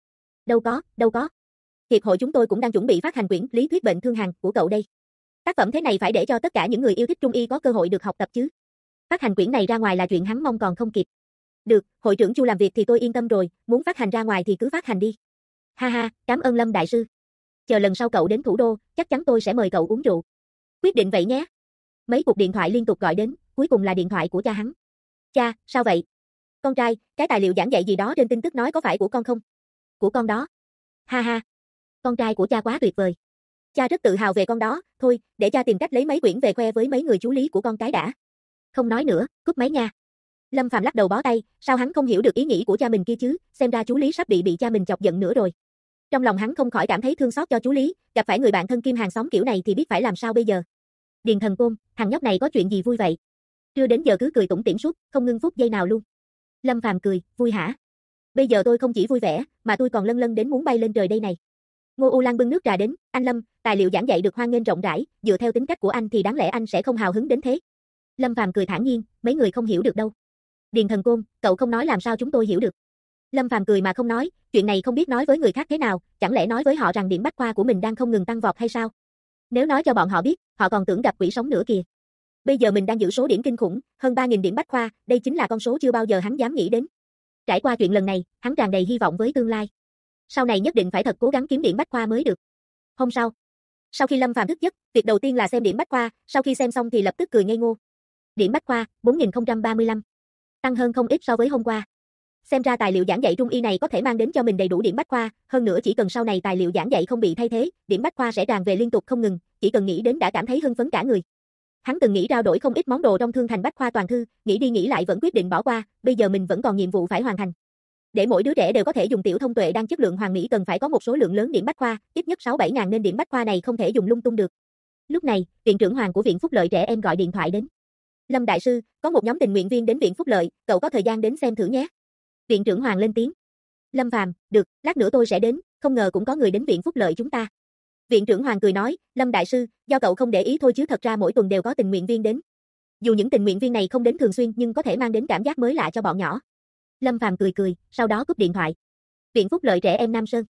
Đâu có. Hiệp hội chúng tôi cũng đang chuẩn bị phát hành quyển lý thuyết bệnh thương hàn của cậu đây. Tác phẩm thế này phải để cho tất cả những người yêu thích Trung y có cơ hội được học tập chứ. Phát hành quyển này ra ngoài là chuyện hắn mong còn không kịp. Được, hội trưởng Chu làm việc thì tôi yên tâm rồi, muốn phát hành ra ngoài thì cứ phát hành đi. Ha ha, cảm ơn Lâm đại sư. Chờ lần sau cậu đến thủ đô, chắc chắn tôi sẽ mời cậu uống rượu. Quyết định vậy nhé. Mấy cuộc điện thoại liên tục gọi đến, cuối cùng là điện thoại của cha hắn. Cha, sao vậy? Con trai, cái tài liệu giảng dạy gì đó trên tin tức nói có phải của con không? Của con đó. Ha ha. Con trai của cha quá tuyệt vời. Cha rất tự hào về con đó, thôi, để cha tìm cách lấy mấy quyển về khoe với mấy người chú lý của con cái đã. Không nói nữa, cúp máy nha. Lâm Phàm lắc đầu bó tay, sao hắn không hiểu được ý nghĩ của cha mình kia chứ, xem ra chú Lý sắp bị cha mình chọc giận nữa rồi. Trong lòng hắn không khỏi cảm thấy thương xót cho chú Lý, gặp phải người bạn thân kim hàng xóm kiểu này thì biết phải làm sao bây giờ. Điền Thần Côn, thằng nhóc này có chuyện gì vui vậy? Trưa đến giờ cứ cười tủm tỉm suốt, không ngưng phút giây nào luôn. Lâm Phàm cười, vui hả? Bây giờ tôi không chỉ vui vẻ, mà tôi còn lân lân đến muốn bay lên trời đây này. Ngô U Lan bưng nước trà đến, anh Lâm, tài liệu giảng dạy được hoan nghênh rộng rãi, dựa theo tính cách của anh thì đáng lẽ anh sẽ không hào hứng đến thế. Lâm Phàm cười thản nhiên, mấy người không hiểu được đâu. Điền Thần Côn, cậu không nói làm sao chúng tôi hiểu được. Lâm Phàm cười mà không nói, chuyện này không biết nói với người khác thế nào, chẳng lẽ nói với họ rằng điểm bách khoa của mình đang không ngừng tăng vọt hay sao? Nếu nói cho bọn họ biết, họ còn tưởng gặp quỷ sống nữa kìa. Bây giờ mình đang giữ số điểm kinh khủng, hơn 3.000 điểm bách khoa, đây chính là con số chưa bao giờ hắn dám nghĩ đến. Trải qua chuyện lần này, hắn tràn đầy hy vọng với tương lai. Sau này nhất định phải thật cố gắng kiếm điểm bách khoa mới được. Hôm sau khi Lâm Phàm thức giấc, việc đầu tiên là xem điểm bách khoa, sau khi xem xong thì lập tức cười ngây ngô. Điểm bách khoa 4035, tăng hơn không ít so với hôm qua. Xem ra tài liệu giảng dạy Trung y này có thể mang đến cho mình đầy đủ điểm bách khoa, hơn nữa chỉ cần sau này tài liệu giảng dạy không bị thay thế, điểm bách khoa sẽ tràn về liên tục không ngừng, chỉ cần nghĩ đến đã cảm thấy hưng phấn cả người. Hắn từng nghĩ trao đổi không ít món đồ trong thương thành bách khoa toàn thư, nghĩ đi nghĩ lại vẫn quyết định bỏ qua, bây giờ mình vẫn còn nhiệm vụ phải hoàn thành. Để mỗi đứa trẻ đều có thể dùng tiểu thông tuệ đang chất lượng hoàn mỹ cần phải có một số lượng lớn điểm bách khoa, ít nhất 6-7 ngàn nên điểm bách khoa này không thể dùng lung tung được. Lúc này, viện trưởng Hoàng của Viện Phúc Lợi Trẻ Em gọi điện thoại đến. Lâm đại sư, có một nhóm tình nguyện viên đến Viện Phúc Lợi, cậu có thời gian đến xem thử nhé. Viện trưởng Hoàng lên tiếng. Lâm Phàm, được, lát nữa tôi sẽ đến, không ngờ cũng có người đến Viện Phúc Lợi chúng ta. Viện trưởng Hoàng cười nói, Lâm đại sư, do cậu không để ý thôi chứ thật ra mỗi tuần đều có tình nguyện viên đến. Dù những tình nguyện viên này không đến thường xuyên nhưng có thể mang đến cảm giác mới lạ cho bọn nhỏ. Lâm Phàm cười, sau đó cúp điện thoại. Viện Phúc Lợi Trẻ Em Nam Sơn.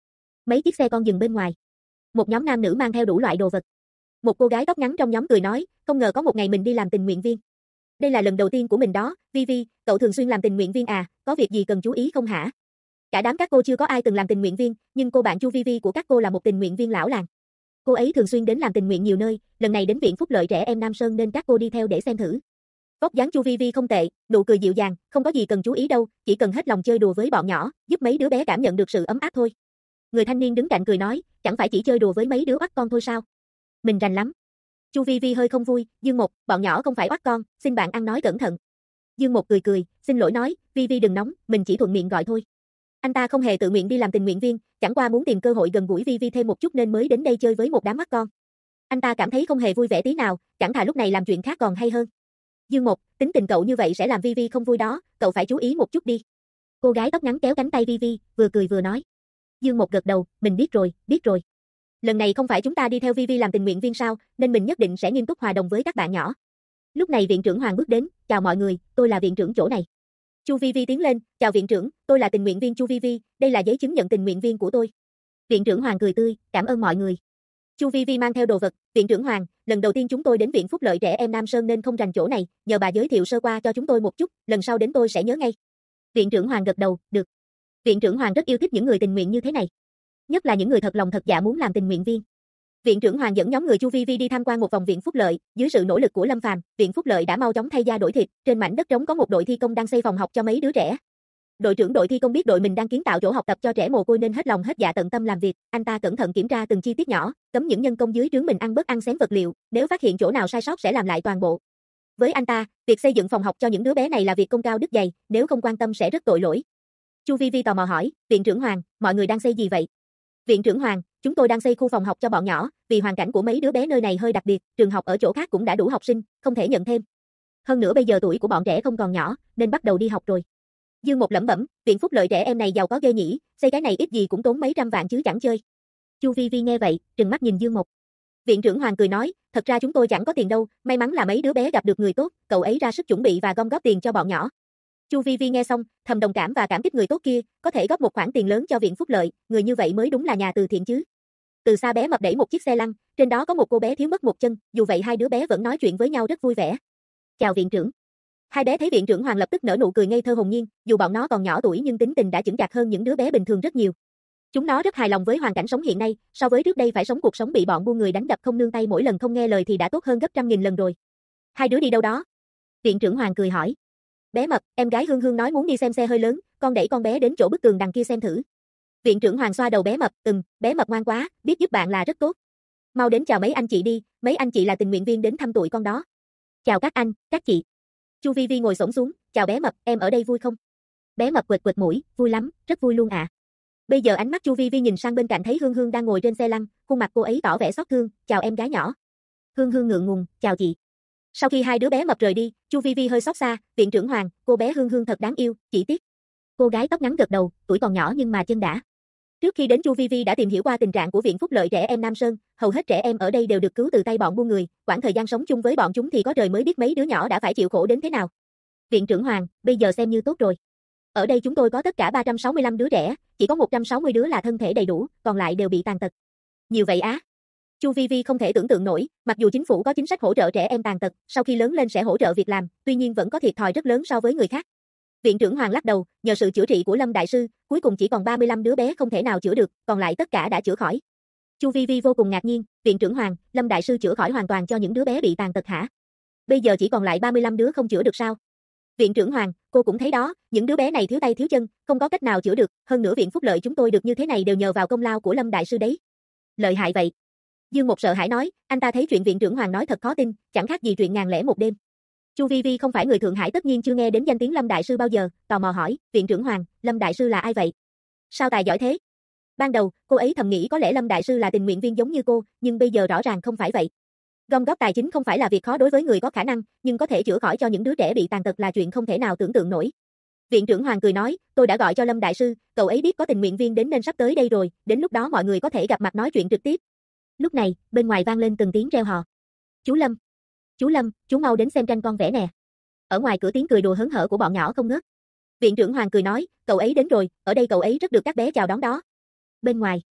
Mấy chiếc xe con dừng bên ngoài. Một nhóm nam nữ mang theo đủ loại đồ vật. Một cô gái tóc ngắn trong nhóm cười nói, không ngờ có một ngày mình đi làm tình nguyện viên. Đây là lần đầu tiên của mình đó, Vivi, cậu thường xuyên làm tình nguyện viên à, có việc gì cần chú ý không hả? Cả đám các cô chưa có ai từng làm tình nguyện viên, nhưng cô bạn Chu Vivi của các cô là một tình nguyện viên lão làng. Cô ấy thường xuyên đến làm tình nguyện nhiều nơi, lần này đến Viện Phúc Lợi Trẻ Em Nam Sơn nên các cô đi theo để xem thử. Vóc dáng Chu Vivi không tệ, nụ cười dịu dàng, không có gì cần chú ý đâu, chỉ cần hết lòng chơi đùa với bọn nhỏ, giúp mấy đứa bé cảm nhận được sự ấm áp thôi. Người thanh niên đứng cạnh cười nói, chẳng phải chỉ chơi đùa với mấy đứa oắt con thôi sao? Mình rành lắm. Chu Vi hơi không vui, Dương Một, bọn nhỏ không phải oắt con, xin bạn ăn nói cẩn thận. Dương Một cười, xin lỗi nói, Vi đừng nóng, mình chỉ thuận miệng gọi thôi. Anh ta không hề tự nguyện đi làm tình nguyện viên, chẳng qua muốn tìm cơ hội gần gũi Vi thêm một chút nên mới đến đây chơi với một đám oắt con. Anh ta cảm thấy không hề vui vẻ tí nào, chẳng thà lúc này làm chuyện khác còn hay hơn. Dương Một, tính tình cậu như vậy sẽ làm Vi không vui đó, cậu phải chú ý một chút đi. Cô gái tóc ngắn kéo cánh tay Vi, vừa cười vừa nói. Dương Một gật đầu, mình biết rồi. Lần này không phải chúng ta đi theo Vi làm tình nguyện viên sao, nên mình nhất định sẽ nghiêm túc hòa đồng với các bạn nhỏ. Lúc này viện trưởng Hoàng bước đến, chào mọi người, tôi là viện trưởng chỗ này. Chu Vi tiến lên, chào viện trưởng, tôi là tình nguyện viên Chu Vi, đây là giấy chứng nhận tình nguyện viên của tôi. Viện trưởng Hoàng cười tươi, cảm ơn mọi người. Chu Vi mang theo đồ vật, viện trưởng Hoàng, lần đầu tiên chúng tôi đến Viện Phúc Lợi Trẻ Em Nam Sơn nên không rành chỗ này, nhờ bà giới thiệu sơ qua cho chúng tôi một chút, lần sau đến tôi sẽ nhớ ngay. Viện trưởng Hoàng gật đầu, được. Viện trưởng Hoàng rất yêu thích những người tình nguyện như thế này. Nhất là những người thật lòng thật dạ muốn làm tình nguyện viên. Viện trưởng Hoàng dẫn nhóm người Chu Vi đi tham quan một vòng Viện Phúc Lợi, dưới sự nỗ lực của Lâm Phàm, Viện Phúc Lợi đã mau chóng thay da đổi thịt, trên mảnh đất trống có một đội thi công đang xây phòng học cho mấy đứa trẻ. Đội trưởng đội thi công biết đội mình đang kiến tạo chỗ học tập cho trẻ mồ côi nên hết lòng hết dạ tận tâm làm việc, anh ta cẩn thận kiểm tra từng chi tiết nhỏ, cấm những nhân công dưới trướng mình ăn bớt ăn xén vật liệu, nếu phát hiện chỗ nào sai sót sẽ làm lại toàn bộ. Với anh ta, việc xây dựng phòng học cho những đứa bé này là việc công cao đức dày, nếu không quan tâm sẽ rất tội lỗi. Chu Vi tò mò hỏi, viện trưởng Hoàng, mọi người đang xây gì vậy? Viện trưởng Hoàng, chúng tôi đang xây khu phòng học cho bọn nhỏ, vì hoàn cảnh của mấy đứa bé nơi này hơi đặc biệt, trường học ở chỗ khác cũng đã đủ học sinh, không thể nhận thêm. Hơn nữa bây giờ tuổi của bọn trẻ không còn nhỏ, nên bắt đầu đi học rồi. Dương Một lẩm bẩm, Viện Phúc Lợi Trẻ Em này giàu có ghê nhỉ, xây cái này ít gì cũng tốn mấy trăm vạn chứ chẳng chơi. Chu Vi nghe vậy, trừng mắt nhìn Dương Một. Viện trưởng Hoàng cười nói, thật ra chúng tôi chẳng có tiền đâu, may mắn là mấy đứa bé gặp được người tốt, cậu ấy ra sức chuẩn bị và gom góp tiền cho bọn nhỏ. Chu Vi nghe xong, thầm đồng cảm và cảm kích người tốt kia, có thể góp một khoản tiền lớn cho Viện Phúc Lợi, người như vậy mới đúng là nhà từ thiện chứ. Từ xa bé mập đẩy một chiếc xe lăn, trên đó có một cô bé thiếu mất một chân, dù vậy hai đứa bé vẫn nói chuyện với nhau rất vui vẻ. Chào viện trưởng. Hai bé thấy viện trưởng Hoàng lập tức nở nụ cười ngây thơ hồn nhiên, dù bọn nó còn nhỏ tuổi nhưng tính tình đã chững chạc hơn những đứa bé bình thường rất nhiều. Chúng nó rất hài lòng với hoàn cảnh sống hiện nay, so với trước đây phải sống cuộc sống bị bọn buôn người đánh đập không nương tay mỗi lần không nghe lời thì đã tốt hơn gấp trăm nghìn lần rồi. Hai đứa đi đâu đó? Viện trưởng Hoàng cười hỏi. Bé mập, em gái Hương Hương nói muốn đi xem xe hơi lớn, con đẩy con bé đến chỗ bức tường đằng kia xem thử. Viện trưởng Hoàng xoa đầu bé mập, bé mập ngoan quá, biết giúp bạn là rất tốt. Mau đến chào mấy anh chị đi, mấy anh chị là tình nguyện viên đến thăm tụi con đó. Chào các anh, các chị. Chu Vi ngồi xổm xuống, chào bé mập, em ở đây vui không? Bé mập quệt mũi, vui lắm, rất vui luôn ạ. Bây giờ ánh mắt Chu Vi nhìn sang bên cạnh thấy Hương Hương đang ngồi trên xe lăn, khuôn mặt cô ấy tỏ vẻ xót thương, chào em gái nhỏ. Hương Hương ngượng ngùng, chào chị. Sau khi hai đứa bé mập rời đi, Chu Vi hơi xót xa, viện trưởng Hoàng, cô bé Hương Hương thật đáng yêu, chỉ tiếc. Cô gái tóc ngắn gật đầu, tuổi còn nhỏ nhưng mà chân đã. Trước khi đến Chu Vi đã tìm hiểu qua tình trạng của Viện Phúc Lợi Trẻ Em Nam Sơn, hầu hết trẻ em ở đây đều được cứu từ tay bọn buôn người, quãng thời gian sống chung với bọn chúng thì có trời mới biết mấy đứa nhỏ đã phải chịu khổ đến thế nào. Viện trưởng Hoàng, bây giờ xem như tốt rồi. Ở đây chúng tôi có tất cả 365 đứa trẻ, chỉ có 160 đứa là thân thể đầy đủ, còn lại đều bị tàn tật. Nhiều vậy á? Chu Vi không thể tưởng tượng nổi, mặc dù chính phủ có chính sách hỗ trợ trẻ em tàn tật, sau khi lớn lên sẽ hỗ trợ việc làm, tuy nhiên vẫn có thiệt thòi rất lớn so với người khác. Viện trưởng Hoàng lắc đầu, nhờ sự chữa trị của Lâm đại sư, cuối cùng chỉ còn 35 đứa bé không thể nào chữa được, còn lại tất cả đã chữa khỏi. Chu Vi vô cùng ngạc nhiên, viện trưởng Hoàng, Lâm đại sư chữa khỏi hoàn toàn cho những đứa bé bị tàn tật hả? Bây giờ chỉ còn lại 35 đứa không chữa được sao? Viện trưởng Hoàng, cô cũng thấy đó, những đứa bé này thiếu tay thiếu chân, không có cách nào chữa được, hơn nữa Viện Phúc Lợi chúng tôi được như thế này đều nhờ vào công lao của Lâm đại sư đấy. Lợi hại vậy. Dương Một sợ hãi nói, anh ta thấy chuyện viện trưởng Hoàng nói thật khó tin, chẳng khác gì chuyện ngàn lẻ một đêm. Chu Vi không phải người Thượng Hải tất nhiên chưa nghe đến danh tiếng Lâm đại sư bao giờ, tò mò hỏi, viện trưởng Hoàng, Lâm đại sư là ai vậy? Sao tài giỏi thế? Ban đầu, cô ấy thầm nghĩ có lẽ Lâm đại sư là tình nguyện viên giống như cô, nhưng bây giờ rõ ràng không phải vậy. Gom góp tài chính không phải là việc khó đối với người có khả năng, nhưng có thể chữa khỏi cho những đứa trẻ bị tàn tật là chuyện không thể nào tưởng tượng nổi. Viện trưởng Hoàng cười nói, tôi đã gọi cho Lâm đại sư, cậu ấy biết có tình nguyện viên đến nên sắp tới đây rồi, đến lúc đó mọi người có thể gặp mặt nói chuyện trực tiếp. Lúc này, bên ngoài vang lên từng tiếng reo hò. Chú Lâm, chú mau đến xem tranh con vẽ nè. Ở ngoài cửa tiếng cười đùa hớn hở của bọn nhỏ không ngớt. Viện trưởng Hoàng cười nói, cậu ấy đến rồi, ở đây cậu ấy rất được các bé chào đón đó. Bên ngoài,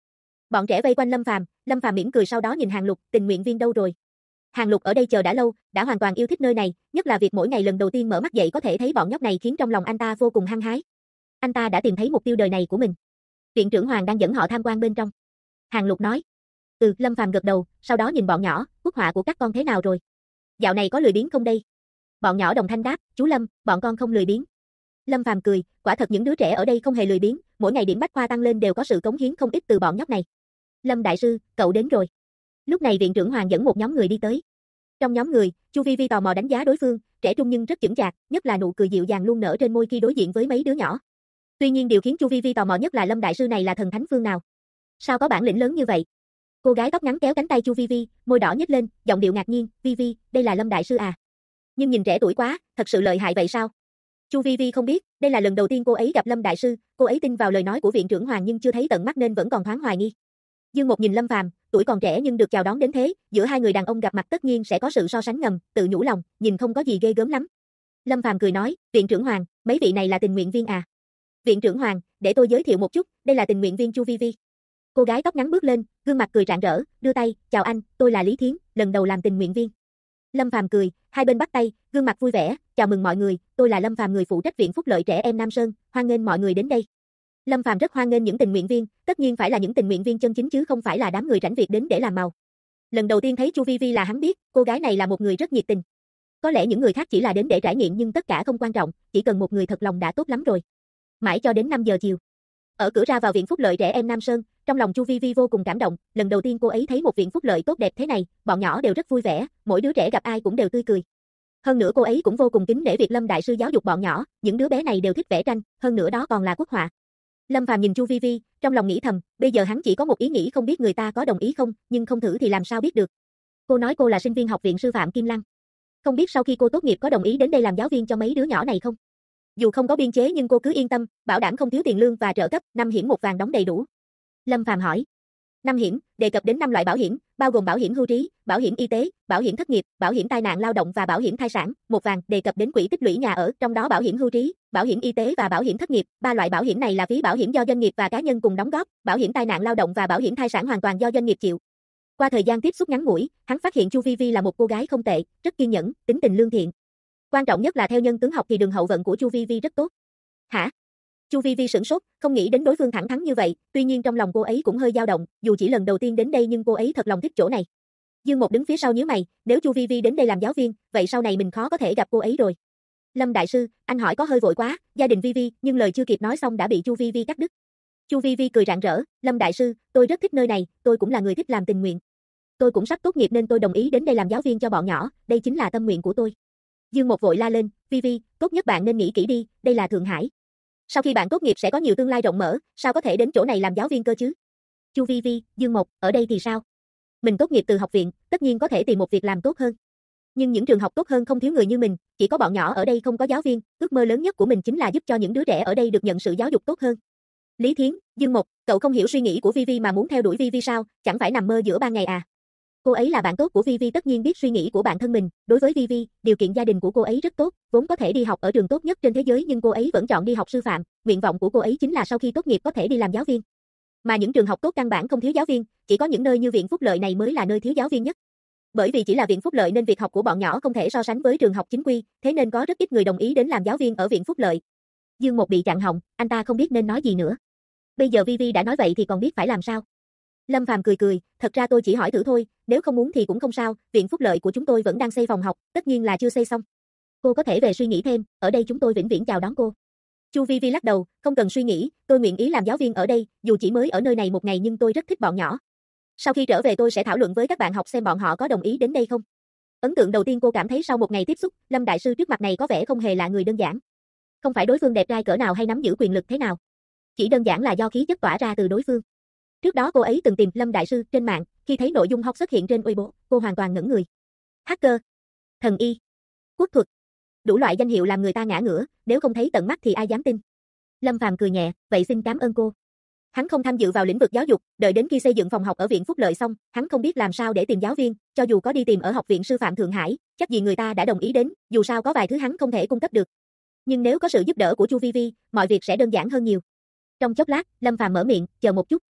Bọn trẻ vây quanh Lâm Phàm mỉm cười sau đó nhìn Hàng Lục, tình nguyện viên đâu rồi? Hàng Lục ở đây chờ đã lâu, đã hoàn toàn yêu thích nơi này, nhất là việc mỗi ngày lần đầu tiên mở mắt dậy có thể thấy bọn nhóc này khiến trong lòng anh ta vô cùng hăng hái. Anh ta đã tìm thấy mục tiêu đời này của mình. Viện trưởng Hoàng đang dẫn họ tham quan bên trong. Hàng Lục nói. Lâm Phàm gật đầu, sau đó nhìn bọn nhỏ, bức họa của các con thế nào rồi? Dạo này có lười biếng không đây? Bọn nhỏ đồng thanh đáp, chú Lâm, bọn con không lười biếng. Lâm Phàm cười, quả thật những đứa trẻ ở đây không hề lười biếng, mỗi ngày điểm bách khoa tăng lên đều có sự cống hiến không ít từ bọn nhóc này. Lâm đại sư, cậu đến rồi. Lúc này viện trưởng Hoàng dẫn một nhóm người đi tới. Trong nhóm người, Chu Vi Vi tò mò đánh giá đối phương, trẻ trung nhưng rất chững chạc, nhất là nụ cười dịu dàng luôn nở trên môi khi đối diện với mấy đứa nhỏ. Tuy nhiên điều khiến Chu Vi Vi tò mò nhất là Lâm đại sư này là thần thánh phương nào? Sao có bản lĩnh lớn như vậy? Cô gái tóc ngắn kéo cánh tay Chu Vi Vi, môi đỏ nhếch lên, giọng điệu ngạc nhiên, "Vi Vi, đây là Lâm đại sư à? Nhưng nhìn trẻ tuổi quá, thật sự lợi hại vậy sao?" Chu Vi Vi không biết, đây là lần đầu tiên cô ấy gặp Lâm đại sư, cô ấy tin vào lời nói của viện trưởng Hoàng nhưng chưa thấy tận mắt nên vẫn còn thoáng hoài nghi. Dương Một nhìn Lâm Phàm, tuổi còn trẻ nhưng được chào đón đến thế, giữa hai người đàn ông gặp mặt tất nhiên sẽ có sự so sánh ngầm, tự nhủ lòng, nhìn không có gì ghê gớm lắm. Lâm Phàm cười nói, viện trưởng Hoàng, mấy vị này là tình nguyện viên à? Viện trưởng Hoàng, để tôi giới thiệu một chút, đây là tình nguyện viên Chu Vi Vi. Cô gái tóc ngắn bước lên, gương mặt cười rạng rỡ, đưa tay, chào anh, tôi là Lý Thiến, lần đầu làm tình nguyện viên. Lâm Phàm cười, hai bên bắt tay, gương mặt vui vẻ, chào mừng mọi người, tôi là Lâm Phàm người phụ trách viện phúc lợi trẻ em Nam Sơn, hoan nghênh mọi người đến đây. Lâm Phàm rất hoan nghênh những tình nguyện viên, tất nhiên phải là những tình nguyện viên chân chính chứ không phải là đám người rảnh việc đến để làm màu. Lần đầu tiên thấy Chu Vi Vi là hắn biết, cô gái này là một người rất nhiệt tình. Có lẽ những người khác chỉ là đến để trải nghiệm nhưng tất cả không quan trọng, chỉ cần một người thật lòng đã tốt lắm rồi. Mãi cho đến 5 giờ chiều. Ở cửa ra vào viện phúc lợi trẻ em Nam Sơn, trong lòng Chu Vi Vi vô cùng cảm động, lần đầu tiên cô ấy thấy một viện phúc lợi tốt đẹp thế này, bọn nhỏ đều rất vui vẻ, mỗi đứa trẻ gặp ai cũng đều tươi cười. Hơn nữa cô ấy cũng vô cùng kính nể việc Lâm đại sư giáo dục bọn nhỏ, những đứa bé này đều thích vẽ tranh, hơn nữa đó còn là quốc họa. Lâm Phàm nhìn Chu Vi Vi, trong lòng nghĩ thầm, bây giờ hắn chỉ có một ý nghĩ không biết người ta có đồng ý không, nhưng không thử thì làm sao biết được. Cô nói cô là sinh viên học viện sư phạm Kim Lăng. Không biết sau khi cô tốt nghiệp có đồng ý đến đây làm giáo viên cho mấy đứa nhỏ này không? Dù không có biên chế nhưng cô cứ yên tâm, bảo đảm không thiếu tiền lương và trợ cấp, 5 hiểm 1 vàng đóng đầy đủ. Lâm Phàm hỏi. 5 hiểm, đề cập đến 5 loại bảo hiểm, bao gồm bảo hiểm hưu trí, bảo hiểm y tế, bảo hiểm thất nghiệp, bảo hiểm tai nạn lao động và bảo hiểm thai sản. 1 vàng, đề cập đến quỹ tích lũy nhà ở, trong đó bảo hiểm hưu trí, bảo hiểm y tế và bảo hiểm thất nghiệp. 3 loại bảo hiểm này là phí bảo hiểm do doanh nghiệp và cá nhân cùng đóng góp, bảo hiểm tai nạn lao động và bảo hiểm thai sản hoàn toàn do doanh nghiệp chịu. Qua thời gian tiếp xúc ngắn ngủi, hắn phát hiện Chu Vi Vi là một cô gái không tệ, rất kiên nhẫn, tính tình lương thiện. Quan trọng nhất là theo nhân tướng học thì đường hậu vận của Chu Vi Vi rất tốt. Hả? Chu Vi Vi sửng sốt, không nghĩ đến đối phương thẳng thắn như vậy, tuy nhiên trong lòng cô ấy cũng hơi dao động, dù chỉ lần đầu tiên đến đây nhưng cô ấy thật lòng thích chỗ này. Dương Một đứng phía sau nhíu mày, nếu Chu Vi Vi đến đây làm giáo viên, vậy sau này mình khó có thể gặp cô ấy rồi. Lâm đại sư, anh hỏi có hơi vội quá, gia đình Vi Vi, nhưng lời chưa kịp nói xong đã bị Chu Vi Vi cắt đứt. Chu Vi Vi cười rạng rỡ, Lâm đại sư, tôi rất thích nơi này, tôi cũng là người thích làm tình nguyện. Tôi cũng sắp tốt nghiệp nên tôi đồng ý đến đây làm giáo viên cho bọn nhỏ, đây chính là tâm nguyện của tôi. Dương Một vội la lên, Vi Vi, tốt nhất bạn nên nghĩ kỹ đi, đây là Thượng Hải. Sau khi bạn tốt nghiệp sẽ có nhiều tương lai rộng mở, sao có thể đến chỗ này làm giáo viên cơ chứ? Chu Vi Vi, Dương Một, ở đây thì sao? Mình tốt nghiệp từ học viện, tất nhiên có thể tìm một việc làm tốt hơn. Nhưng những trường học tốt hơn không thiếu người như mình, chỉ có bọn nhỏ ở đây không có giáo viên, ước mơ lớn nhất của mình chính là giúp cho những đứa trẻ ở đây được nhận sự giáo dục tốt hơn. Lý Thiến, Dương Một, cậu không hiểu suy nghĩ của Vi Vi mà muốn theo đuổi Vi Vi sao, chẳng phải nằm mơ giữa ban ngày à? Cô ấy là bạn tốt của Vi Vi tất nhiên biết suy nghĩ của bản thân mình, đối với Vi Vi, điều kiện gia đình của cô ấy rất tốt, vốn có thể đi học ở trường tốt nhất trên thế giới nhưng cô ấy vẫn chọn đi học sư phạm, nguyện vọng của cô ấy chính là sau khi tốt nghiệp có thể đi làm giáo viên. Mà những trường học tốt căn bản không thiếu giáo viên, chỉ có những nơi như viện phúc lợi này mới là nơi thiếu giáo viên nhất. Bởi vì chỉ là viện phúc lợi nên việc học của bọn nhỏ không thể so sánh với trường học chính quy, thế nên có rất ít người đồng ý đến làm giáo viên ở viện phúc lợi. Dương Một bị chặn họng, anh ta không biết nên nói gì nữa. Bây giờ Vi Vi đã nói vậy thì còn biết phải làm sao? Lâm Phàm cười cười, thật ra tôi chỉ hỏi thử thôi, nếu không muốn thì cũng không sao, viện phúc lợi của chúng tôi vẫn đang xây phòng học, tất nhiên là chưa xây xong. Cô có thể về suy nghĩ thêm, ở đây chúng tôi vĩnh viễn chào đón cô. Chu Vi Vi lắc đầu, không cần suy nghĩ, tôi nguyện ý làm giáo viên ở đây, dù chỉ mới ở nơi này một ngày nhưng tôi rất thích bọn nhỏ. Sau khi trở về tôi sẽ thảo luận với các bạn học xem bọn họ có đồng ý đến đây không. Ấn tượng đầu tiên cô cảm thấy sau một ngày tiếp xúc, Lâm đại sư trước mặt này có vẻ không hề là người đơn giản. Không phải đối phương đẹp trai cỡ nào hay nắm giữ quyền lực thế nào. Chỉ đơn giản là do khí chất tỏa ra từ đối phương. Trước đó cô ấy từng tìm Lâm đại sư trên mạng, khi thấy nội dung học xuất hiện trên Weibo, cô hoàn toàn ngẩn người. Hacker, thần y, quốc thuật, đủ loại danh hiệu làm người ta ngã ngửa, nếu không thấy tận mắt thì ai dám tin. Lâm Phàm cười nhẹ, vậy xin cảm ơn cô. Hắn không tham dự vào lĩnh vực giáo dục, đợi đến khi xây dựng phòng học ở viện phúc lợi xong, hắn không biết làm sao để tìm giáo viên, cho dù có đi tìm ở học viện sư phạm Thượng Hải, chắc gì người ta đã đồng ý đến, dù sao có vài thứ hắn không thể cung cấp được. Nhưng nếu có sự giúp đỡ của Chu Vi Vi, mọi việc sẽ đơn giản hơn nhiều. Trong chốc lát, Lâm Phàm mở miệng, chờ một chút.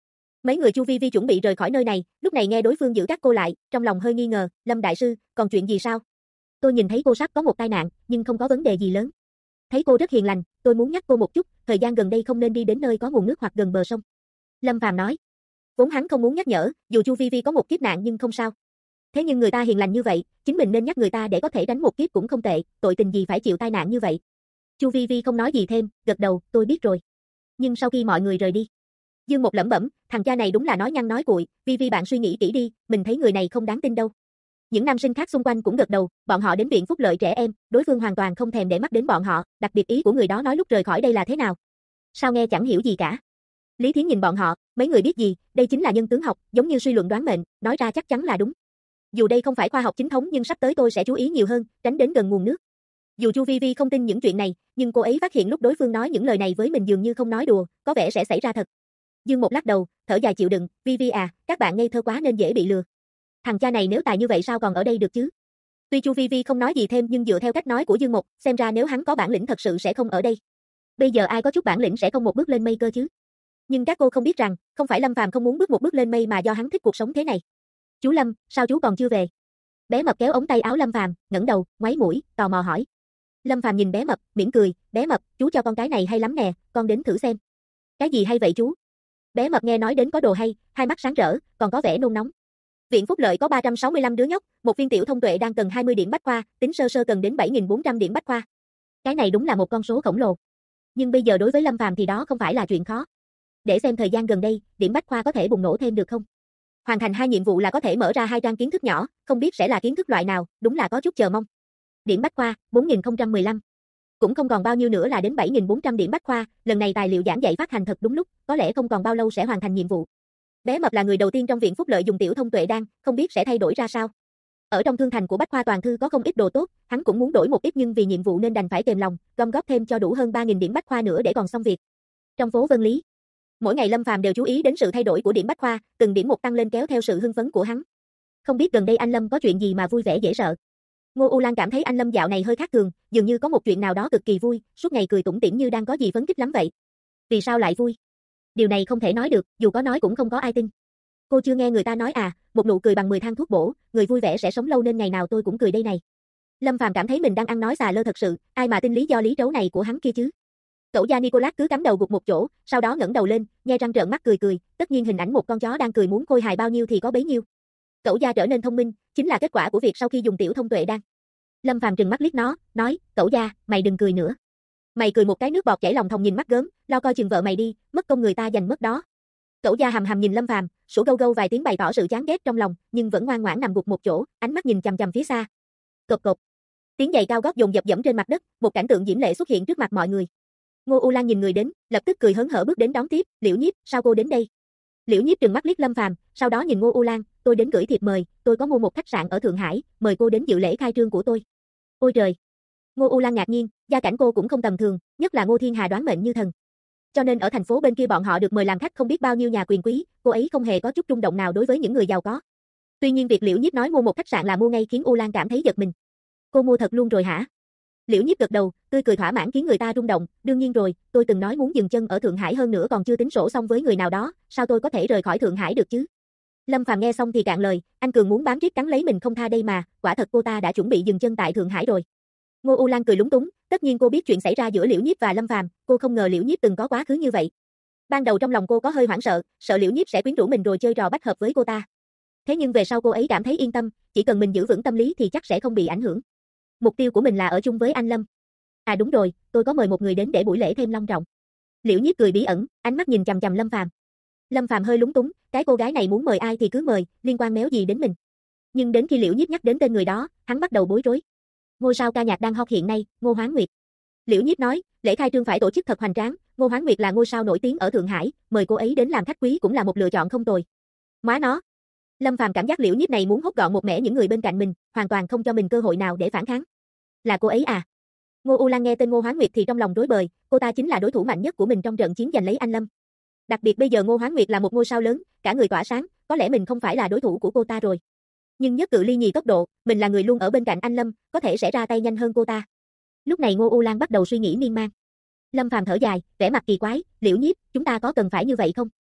Mấy người Chu Vi Vi chuẩn bị rời khỏi nơi này, lúc này nghe đối phương giữ các cô lại, trong lòng hơi nghi ngờ, Lâm đại sư, còn chuyện gì sao? Tôi nhìn thấy cô sắp có một tai nạn, nhưng không có vấn đề gì lớn. Thấy cô rất hiền lành, tôi muốn nhắc cô một chút, thời gian gần đây không nên đi đến nơi có nguồn nước hoặc gần bờ sông. Lâm Phàm nói. Vốn hắn không muốn nhắc nhở, dù Chu Vi Vi có một kiếp nạn nhưng không sao. Thế nhưng người ta hiền lành như vậy, chính mình nên nhắc người ta để có thể tránh một kiếp cũng không tệ, tội tình gì phải chịu tai nạn như vậy. Chu Vi Vi không nói gì thêm, gật đầu, tôi biết rồi. Nhưng sau khi mọi người rời đi, Dương Một lẩm bẩm, thằng cha này đúng là nói nhăng nói cuội, Vi Vi bạn suy nghĩ kỹ đi, mình thấy người này không đáng tin đâu. Những nam sinh khác xung quanh cũng gật đầu, bọn họ đến viện phúc lợi trẻ em, đối phương hoàn toàn không thèm để mắt đến bọn họ, đặc biệt ý của người đó nói lúc rời khỏi đây là thế nào? Sao nghe chẳng hiểu gì cả. Lý Thiến nhìn bọn họ, mấy người biết gì, đây chính là nhân tướng học, giống như suy luận đoán mệnh, nói ra chắc chắn là đúng. Dù đây không phải khoa học chính thống nhưng sắp tới tôi sẽ chú ý nhiều hơn, tránh đến gần nguồn nước. Dù Chu Vi Vi không tin những chuyện này, nhưng cô ấy phát hiện lúc đối phương nói những lời này với mình dường như không nói đùa, có vẻ sẽ xảy ra thật. Dương Một lắc đầu, thở dài chịu đựng, Vi Vi à, các bạn ngây thơ quá nên dễ bị lừa. Thằng cha này nếu tài như vậy sao còn ở đây được chứ? Tuy Chu Vi Vi không nói gì thêm nhưng dựa theo cách nói của Dương Một, xem ra nếu hắn có bản lĩnh thật sự sẽ không ở đây. Bây giờ ai có chút bản lĩnh sẽ không một bước lên mây cơ chứ? Nhưng các cô không biết rằng, không phải Lâm Phàm không muốn bước một bước lên mây mà do hắn thích cuộc sống thế này. Chú Lâm, sao chú còn chưa về? Bé Mập kéo ống tay áo Lâm Phàm, ngẩng đầu, ngoáy mũi, tò mò hỏi. Lâm Phàm nhìn bé Mập, mỉm cười, bé Mập, chú cho con cái này hay lắm nè, con đến thử xem. Cái gì hay vậy chú? Bé Mập nghe nói đến có đồ hay, hai mắt sáng rỡ, còn có vẻ nôn nóng. Viện Phúc Lợi có 365 đứa nhóc, một viên tiểu thông tuệ đang cần 20 điểm bách khoa, tính sơ sơ cần đến 7.400 điểm bách khoa. Cái này đúng là một con số khổng lồ. Nhưng bây giờ đối với Lâm Phàm thì đó không phải là chuyện khó. Để xem thời gian gần đây, điểm bách khoa có thể bùng nổ thêm được không? Hoàn thành 2 nhiệm vụ là có thể mở ra 2 trang kiến thức nhỏ, không biết sẽ là kiến thức loại nào, đúng là có chút chờ mong. Điểm bách khoa, 4015. Cũng không còn bao nhiêu nữa là đến 7.400 điểm bách khoa, lần này tài liệu giảng dạy phát hành thật đúng lúc, có lẽ không còn bao lâu sẽ hoàn thành nhiệm vụ. Bé Mập là người đầu tiên trong viện Phúc Lợi dùng tiểu thông tuệ đan, không biết sẽ thay đổi ra sao. Ở trong thương thành của Bách Khoa Toàn Thư có không ít đồ tốt, hắn cũng muốn đổi một ít nhưng vì nhiệm vụ nên đành phải kềm lòng, gom góp thêm cho đủ hơn 3.000 điểm Bách Khoa nữa để còn xong việc. Trong phố Vân Lý, mỗi ngày Lâm Phàm đều chú ý đến sự thay đổi của điểm Bách Khoa, từng điểm một tăng lên kéo theo sự hưng phấn của hắn. Không biết gần đây anh Lâm có chuyện gì mà vui vẻ dễ sợ. Ngô U Lan cảm thấy anh Lâm dạo này hơi khác thường, dường như có một chuyện nào đó cực kỳ vui, suốt ngày cười tủm tỉm như đang có gì phấn khích lắm vậy. Vì sao lại vui? Điều này không thể nói được, dù có nói cũng không có ai tin. Cô chưa nghe người ta nói à, một nụ cười bằng 10 thang thuốc bổ, người vui vẻ sẽ sống lâu nên ngày nào tôi cũng cười đây này. Lâm Phàm cảm thấy mình đang ăn nói xà lơ thật sự, ai mà tin lý do lý trấu này của hắn kia chứ. Cậu gia Nicolas cứ cắm đầu gục một chỗ, sau đó ngẩng đầu lên, nhe răng trợn mắt cười cười, tất nhiên hình ảnh một con chó đang cười muốn khôi hài bao nhiêu thì có bấy nhiêu. Cậu gia trở nên thông minh, chính là kết quả của việc sau khi dùng tiểu thông tuệ đan. Lâm Phàm trừng mắt liếc nó, nói, cậu gia, mày đừng cười nữa. Mày cười một cái nước bọt chảy lòng thòng nhìn mắt gớm, lo coi chừng vợ mày đi, mất công người ta giành mất đó. Cậu gia hầm hầm nhìn Lâm Phàm, sủa gâu gâu vài tiếng bày tỏ sự chán ghét trong lòng, nhưng vẫn ngoan ngoãn nằm gục một chỗ, ánh mắt nhìn chằm chằm phía xa. Cộp cộp. Tiếng giày cao gót dồn dập dẫm trên mặt đất, một cảnh tượng diễm lệ xuất hiện trước mặt mọi người. Ngô U Lan nhìn người đến, lập tức cười hớn hở bước đến đón tiếp, Liễu Nhiếp, sao cô đến đây? Liễu Nhiếp trừng mắt liếc Lâm Phàm, sau đó nhìn Ngô U Lan, tôi đến gửi thiệp mời, tôi có mua một khách sạn ở Thượng Hải, mời cô đến dự lễ khai trương của tôi. Ôi trời. Ngô U Lan ngạc nhiên, gia cảnh cô cũng không tầm thường, nhất là Ngô Thiên Hà đoán mệnh như thần. Cho nên ở thành phố bên kia bọn họ được mời làm khách không biết bao nhiêu nhà quyền quý, cô ấy không hề có chút rung động nào đối với những người giàu có. Tuy nhiên việc Liễu Nhiếp nói mua một khách sạn là mua ngay khiến U Lan cảm thấy giật mình. Cô mua thật luôn rồi hả? Liễu Nhiếp gật đầu, tươi cười thỏa mãn khiến người ta rung động, đương nhiên rồi, tôi từng nói muốn dừng chân ở Thượng Hải hơn nữa còn chưa tính sổ xong với người nào đó, sao tôi có thể rời khỏi Thượng Hải được chứ? Lâm Phàm nghe xong thì cạn lời, anh Cường muốn bám riết cắn lấy mình không tha đây mà, quả thật cô ta đã chuẩn bị dừng chân tại Thượng Hải rồi. Ngô U Lan cười lúng túng, tất nhiên cô biết chuyện xảy ra giữa Liễu Nhiếp và Lâm Phàm, cô không ngờ Liễu Nhiếp từng có quá khứ như vậy. Ban đầu trong lòng cô có hơi hoảng sợ, sợ Liễu Nhiếp sẽ quyến rũ mình rồi chơi trò bách hợp với cô ta. Thế nhưng về sau cô ấy cảm thấy yên tâm, chỉ cần mình giữ vững tâm lý thì chắc sẽ không bị ảnh hưởng. Mục tiêu của mình là ở chung với anh Lâm. À đúng rồi, tôi có mời một người đến để buổi lễ thêm long trọng. Liễu Nhiếp cười bí ẩn, ánh mắt nhìn chằm chằm Lâm Phàm. Lâm Phàm hơi lúng túng, cái cô gái này muốn mời ai thì cứ mời, liên quan méo gì đến mình. Nhưng đến khi Liễu Nhiếp nhắc đến tên người đó, hắn bắt đầu bối rối. Ngôi sao ca nhạc đang hot hiện nay, Ngô Hoán Nguyệt. Liễu Nhiếp nói, lễ khai trương phải tổ chức thật hoành tráng, Ngô Hoán Nguyệt là ngôi sao nổi tiếng ở Thượng Hải, mời cô ấy đến làm khách quý cũng là một lựa chọn không tồi. Má nó. Lâm Phàm cảm giác Liễu Nhiếp này muốn hốt gọn một mẻ những người bên cạnh mình, hoàn toàn không cho mình cơ hội nào để phản kháng. Là cô ấy à? Ngô U Lan nghe tên Ngô Hoán Nguyệt thì trong lòng rối bời, cô ta chính là đối thủ mạnh nhất của mình trong trận chiến giành lấy anh Lâm. Đặc biệt bây giờ Ngô Hoán Nguyệt là một ngôi sao lớn, cả người tỏa sáng, có lẽ mình không phải là đối thủ của cô ta rồi. Nhưng nhất cự ly nhì tốc độ, mình là người luôn ở bên cạnh anh Lâm, có thể sẽ ra tay nhanh hơn cô ta. Lúc này Ngô U Lan bắt đầu suy nghĩ miên man. Lâm Phàm thở dài, vẻ mặt kỳ quái, Liễu Nhiếp, chúng ta có cần phải như vậy không?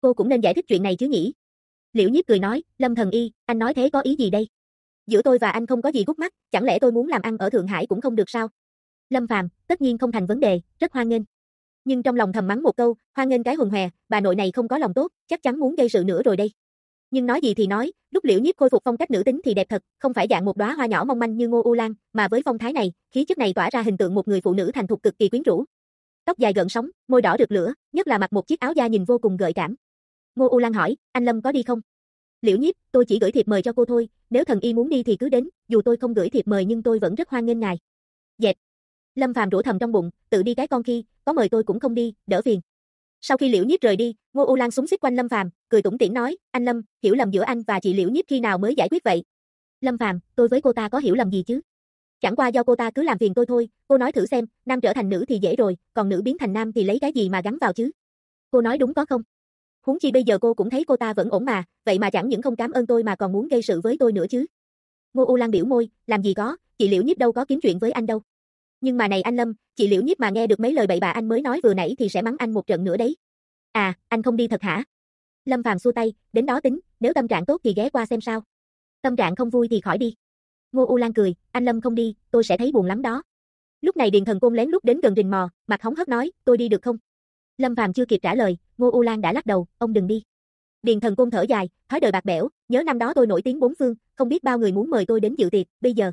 cô cũng nên giải thích chuyện này chứ nhỉ? Liễu Nhiếp cười nói, Lâm Thần Y, anh nói thế có ý gì đây? Giữa tôi và anh không có gì gút mắt, chẳng lẽ tôi muốn làm ăn ở Thượng Hải cũng không được sao? Lâm Phàm, tất nhiên không thành vấn đề, rất hoan nghênh. Nhưng trong lòng thầm mắng một câu, hoan nghênh cái huần hòe, bà nội này không có lòng tốt, chắc chắn muốn gây sự nữa rồi đây. Nhưng nói gì thì nói, lúc Liễu Nhiếp khôi phục phong cách nữ tính thì đẹp thật, không phải dạng một đóa hoa nhỏ mong manh như Ngô U Lan, mà với phong thái này, khí chất này tỏa ra hình tượng một người phụ nữ thành thục cực kỳ quyến rũ. Tóc dài gợn sóng, môi đỏ rực lửa, nhất là mặc một chiếc áo da nhìn vô cùng gợi cảm. Ngô U Lan hỏi, anh Lâm có đi không? Liễu Nhiếp, tôi chỉ gửi thiệp mời cho cô thôi, nếu Thần Y muốn đi thì cứ đến, dù tôi không gửi thiệp mời nhưng tôi vẫn rất hoan nghênh ngài. Dẹp. Lâm Phàm rủa thầm trong bụng, tự đi cái con khi, có mời tôi cũng không đi, đỡ phiền. Sau khi Liễu Nhiếp rời đi, Ngô U Lan xúm xít quanh Lâm Phàm, cười tủm tỉm nói, anh Lâm, hiểu lầm giữa anh và chị Liễu Nhiếp khi nào mới giải quyết vậy? Lâm Phàm, tôi với cô ta có hiểu lầm gì chứ? Chẳng qua do cô ta cứ làm phiền tôi thôi, cô nói thử xem, nam trở thành nữ thì dễ rồi, còn nữ biến thành nam thì lấy cái gì mà gắn vào chứ? Cô nói đúng có không? Huống chi bây giờ cô cũng thấy cô ta vẫn ổn mà, vậy mà chẳng những không cảm ơn tôi mà còn muốn gây sự với tôi nữa chứ. Ngô U Lan biểu môi, làm gì có, chị Liễu Nhiếp đâu có kiếm chuyện với anh đâu. Nhưng mà này anh Lâm, chị Liễu Nhiếp mà nghe được mấy lời bậy bạ anh mới nói vừa nãy thì sẽ mắng anh một trận nữa đấy. À, anh không đi thật hả? Lâm Phàm xua tay, đến đó tính, nếu tâm trạng tốt thì ghé qua xem sao. Tâm trạng không vui thì khỏi đi. Ngô U Lan cười, anh Lâm không đi, tôi sẽ thấy buồn lắm đó. Lúc này Điền Thần Côn lén lút đến gần rình mò, mặt hống hớt nói, tôi đi được không? Lâm Phàm chưa kịp trả lời, Ngô U Lan đã lắc đầu, ông đừng đi. Điền Thần Côn thở dài, thói đời bạc bẽo, nhớ năm đó tôi nổi tiếng bốn phương, không biết bao người muốn mời tôi đến dự tiệc, bây giờ.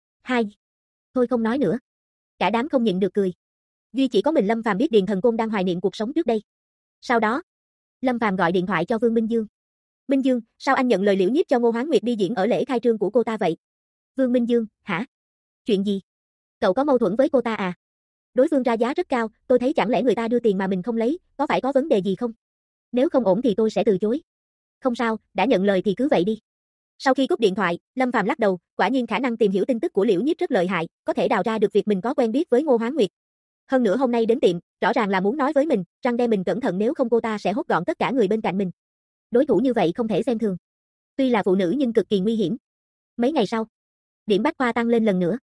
Thôi không nói nữa. Cả đám không nhịn được cười. Duy chỉ có mình Lâm Phàm biết Điền Thần Côn đang hoài niệm cuộc sống trước đây. Sau đó, Lâm Phàm gọi điện thoại cho Vương Minh Dương. Minh Dương, sao anh nhận lời Liễu Nhiếp cho Ngô Hoán Nguyệt đi diễn ở lễ khai trương của cô ta vậy? Vương Minh Dương, hả? Chuyện gì? Cậu có mâu thuẫn với cô ta à? Đối phương ra giá rất cao, tôi thấy chẳng lẽ người ta đưa tiền mà mình không lấy, có phải có vấn đề gì không? Nếu không ổn thì tôi sẽ từ chối. Không sao, đã nhận lời thì cứ vậy đi. Sau khi cúp điện thoại, Lâm Phàm lắc đầu, quả nhiên khả năng tìm hiểu tin tức của Liễu Nhiếp rất lợi hại, có thể đào ra được việc mình có quen biết với Ngô Hoán Nguyệt. Hơn nữa hôm nay đến tiệm, rõ ràng là muốn nói với mình, răng đe mình cẩn thận nếu không cô ta sẽ hốt gọn tất cả người bên cạnh mình. Đối thủ như vậy không thể xem thường. Tuy là phụ nữ nhưng cực kỳ nguy hiểm. Mấy ngày sau, điểm bách khoa tăng lên lần nữa.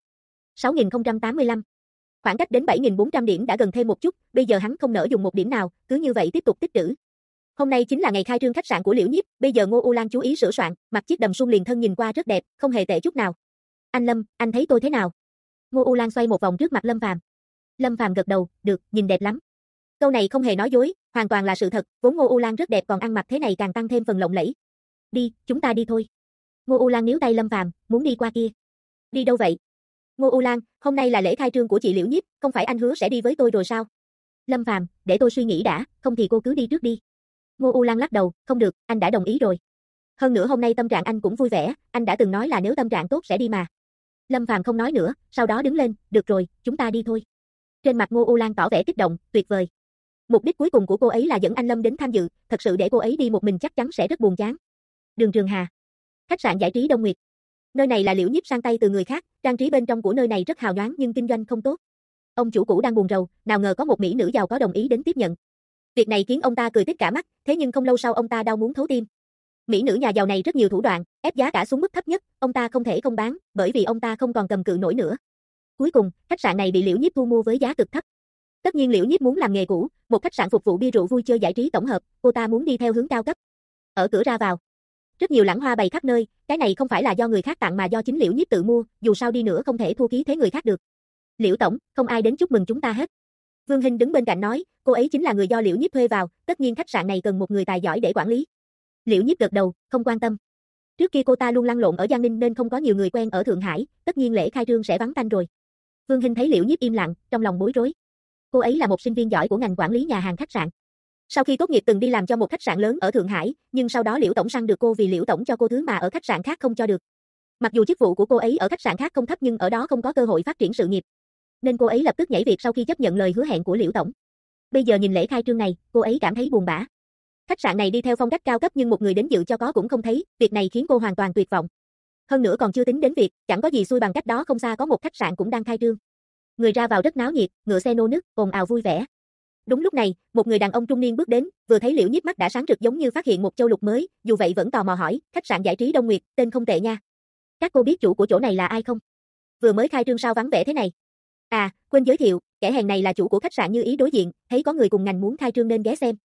6085. Khoảng cách đến 7400 điểm đã gần thêm một chút, bây giờ hắn không nỡ dùng một điểm nào, cứ như vậy tiếp tục tích trữ. Hôm nay chính là ngày khai trương khách sạn của Liễu Nhiếp, bây giờ Ngô U Lan chú ý sửa soạn, mặc chiếc đầm sung liền thân nhìn qua rất đẹp, không hề tệ chút nào. Anh Lâm, anh thấy tôi thế nào? Ngô U Lan xoay một vòng trước mặt Lâm Phàm. Lâm Phàm gật đầu, được, nhìn đẹp lắm. Câu này không hề nói dối, hoàn toàn là sự thật, vốn Ngô U Lan rất đẹp còn ăn mặc thế này càng tăng thêm phần lộng lẫy. Đi, chúng ta đi thôi. Ngô U Lan níu tay Lâm Phàm, muốn đi qua kia. Đi đâu vậy? Ngô U Lan, hôm nay là lễ khai trương của chị Liễu Nhiếp, không phải anh hứa sẽ đi với tôi rồi sao? Lâm Phàm, để tôi suy nghĩ đã, không thì cô cứ đi trước đi. Ngô U Lan lắc đầu, không được, anh đã đồng ý rồi. Hơn nữa hôm nay tâm trạng anh cũng vui vẻ, anh đã từng nói là nếu tâm trạng tốt sẽ đi mà. Lâm Phàm không nói nữa, sau đó đứng lên, được rồi, chúng ta đi thôi. Trên mặt Ngô U Lan tỏ vẻ kích động, tuyệt vời. Mục đích cuối cùng của cô ấy là dẫn anh Lâm đến tham dự, thật sự để cô ấy đi một mình chắc chắn sẽ rất buồn chán. Đường Trường Hà. Khách sạn giải trí Đông Nguyệt. Nơi này là Liễu Nhiếp sang tay từ người khác, trang trí bên trong của nơi này rất hào nhoáng nhưng kinh doanh không tốt. Ông chủ cũ đang buồn rầu, nào ngờ có một mỹ nữ giàu có đồng ý đến tiếp nhận. Việc này khiến ông ta cười tít cả mắt, thế nhưng không lâu sau ông ta đau muốn thấu tim. Mỹ nữ nhà giàu này rất nhiều thủ đoạn, ép giá cả xuống mức thấp nhất, ông ta không thể không bán, bởi vì ông ta không còn cầm cự nổi nữa. Cuối cùng, khách sạn này bị Liễu Nhiếp thu mua với giá cực thấp. Tất nhiên Liễu Nhiếp muốn làm nghề cũ, một khách sạn phục vụ bia rượu vui chơi giải trí tổng hợp, cô ta muốn đi theo hướng cao cấp. Ở cửa ra vào, rất nhiều lẵng hoa bày khắp nơi, cái này không phải là do người khác tặng mà do chính Liễu Nhiếp tự mua, dù sao đi nữa không thể thua ký thế người khác được. Liễu tổng, không ai đến chúc mừng chúng ta hết. Vương Hinh đứng bên cạnh nói, cô ấy chính là người do Liễu Nhiếp thuê vào, tất nhiên khách sạn này cần một người tài giỏi để quản lý. Liễu Nhiếp gật đầu, không quan tâm. Trước kia cô ta luôn lăn lộn ở Giang Ninh nên không có nhiều người quen ở Thượng Hải, tất nhiên lễ khai trương sẽ vắng tanh rồi. Vương Hinh thấy Liễu Nhiếp im lặng, trong lòng bối rối. Cô ấy là một sinh viên giỏi của ngành quản lý nhà hàng khách sạn. Sau khi tốt nghiệp từng đi làm cho một khách sạn lớn ở Thượng Hải, nhưng sau đó Liễu tổng săn được cô vì Liễu tổng cho cô thứ mà ở khách sạn khác không cho được. Mặc dù chức vụ của cô ấy ở khách sạn khác không thấp nhưng ở đó không có cơ hội phát triển sự nghiệp, nên cô ấy lập tức nhảy việc sau khi chấp nhận lời hứa hẹn của Liễu tổng. Bây giờ nhìn lễ khai trương này, cô ấy cảm thấy buồn bã. Khách sạn này đi theo phong cách cao cấp nhưng một người đến dự cho có cũng không thấy, việc này khiến cô hoàn toàn tuyệt vọng. Hơn nữa còn chưa tính đến việc, chẳng có gì xui bằng cách đó không xa có một khách sạn cũng đang khai trương. Người ra vào rất náo nhiệt, ngựa xe nô nức, ồn ào vui vẻ. Đúng lúc này, một người đàn ông trung niên bước đến, vừa thấy Liễu Nhiếp mắt đã sáng rực giống như phát hiện một châu lục mới, dù vậy vẫn tò mò hỏi, khách sạn giải trí Đông Nguyệt, tên không tệ nha. Các cô biết chủ của chỗ này là ai không? Vừa mới khai trương sao vắng vẻ thế này? À, quên giới thiệu, kẻ hèn này là chủ của khách sạn Như Ý đối diện, thấy có người cùng ngành muốn khai trương nên ghé xem.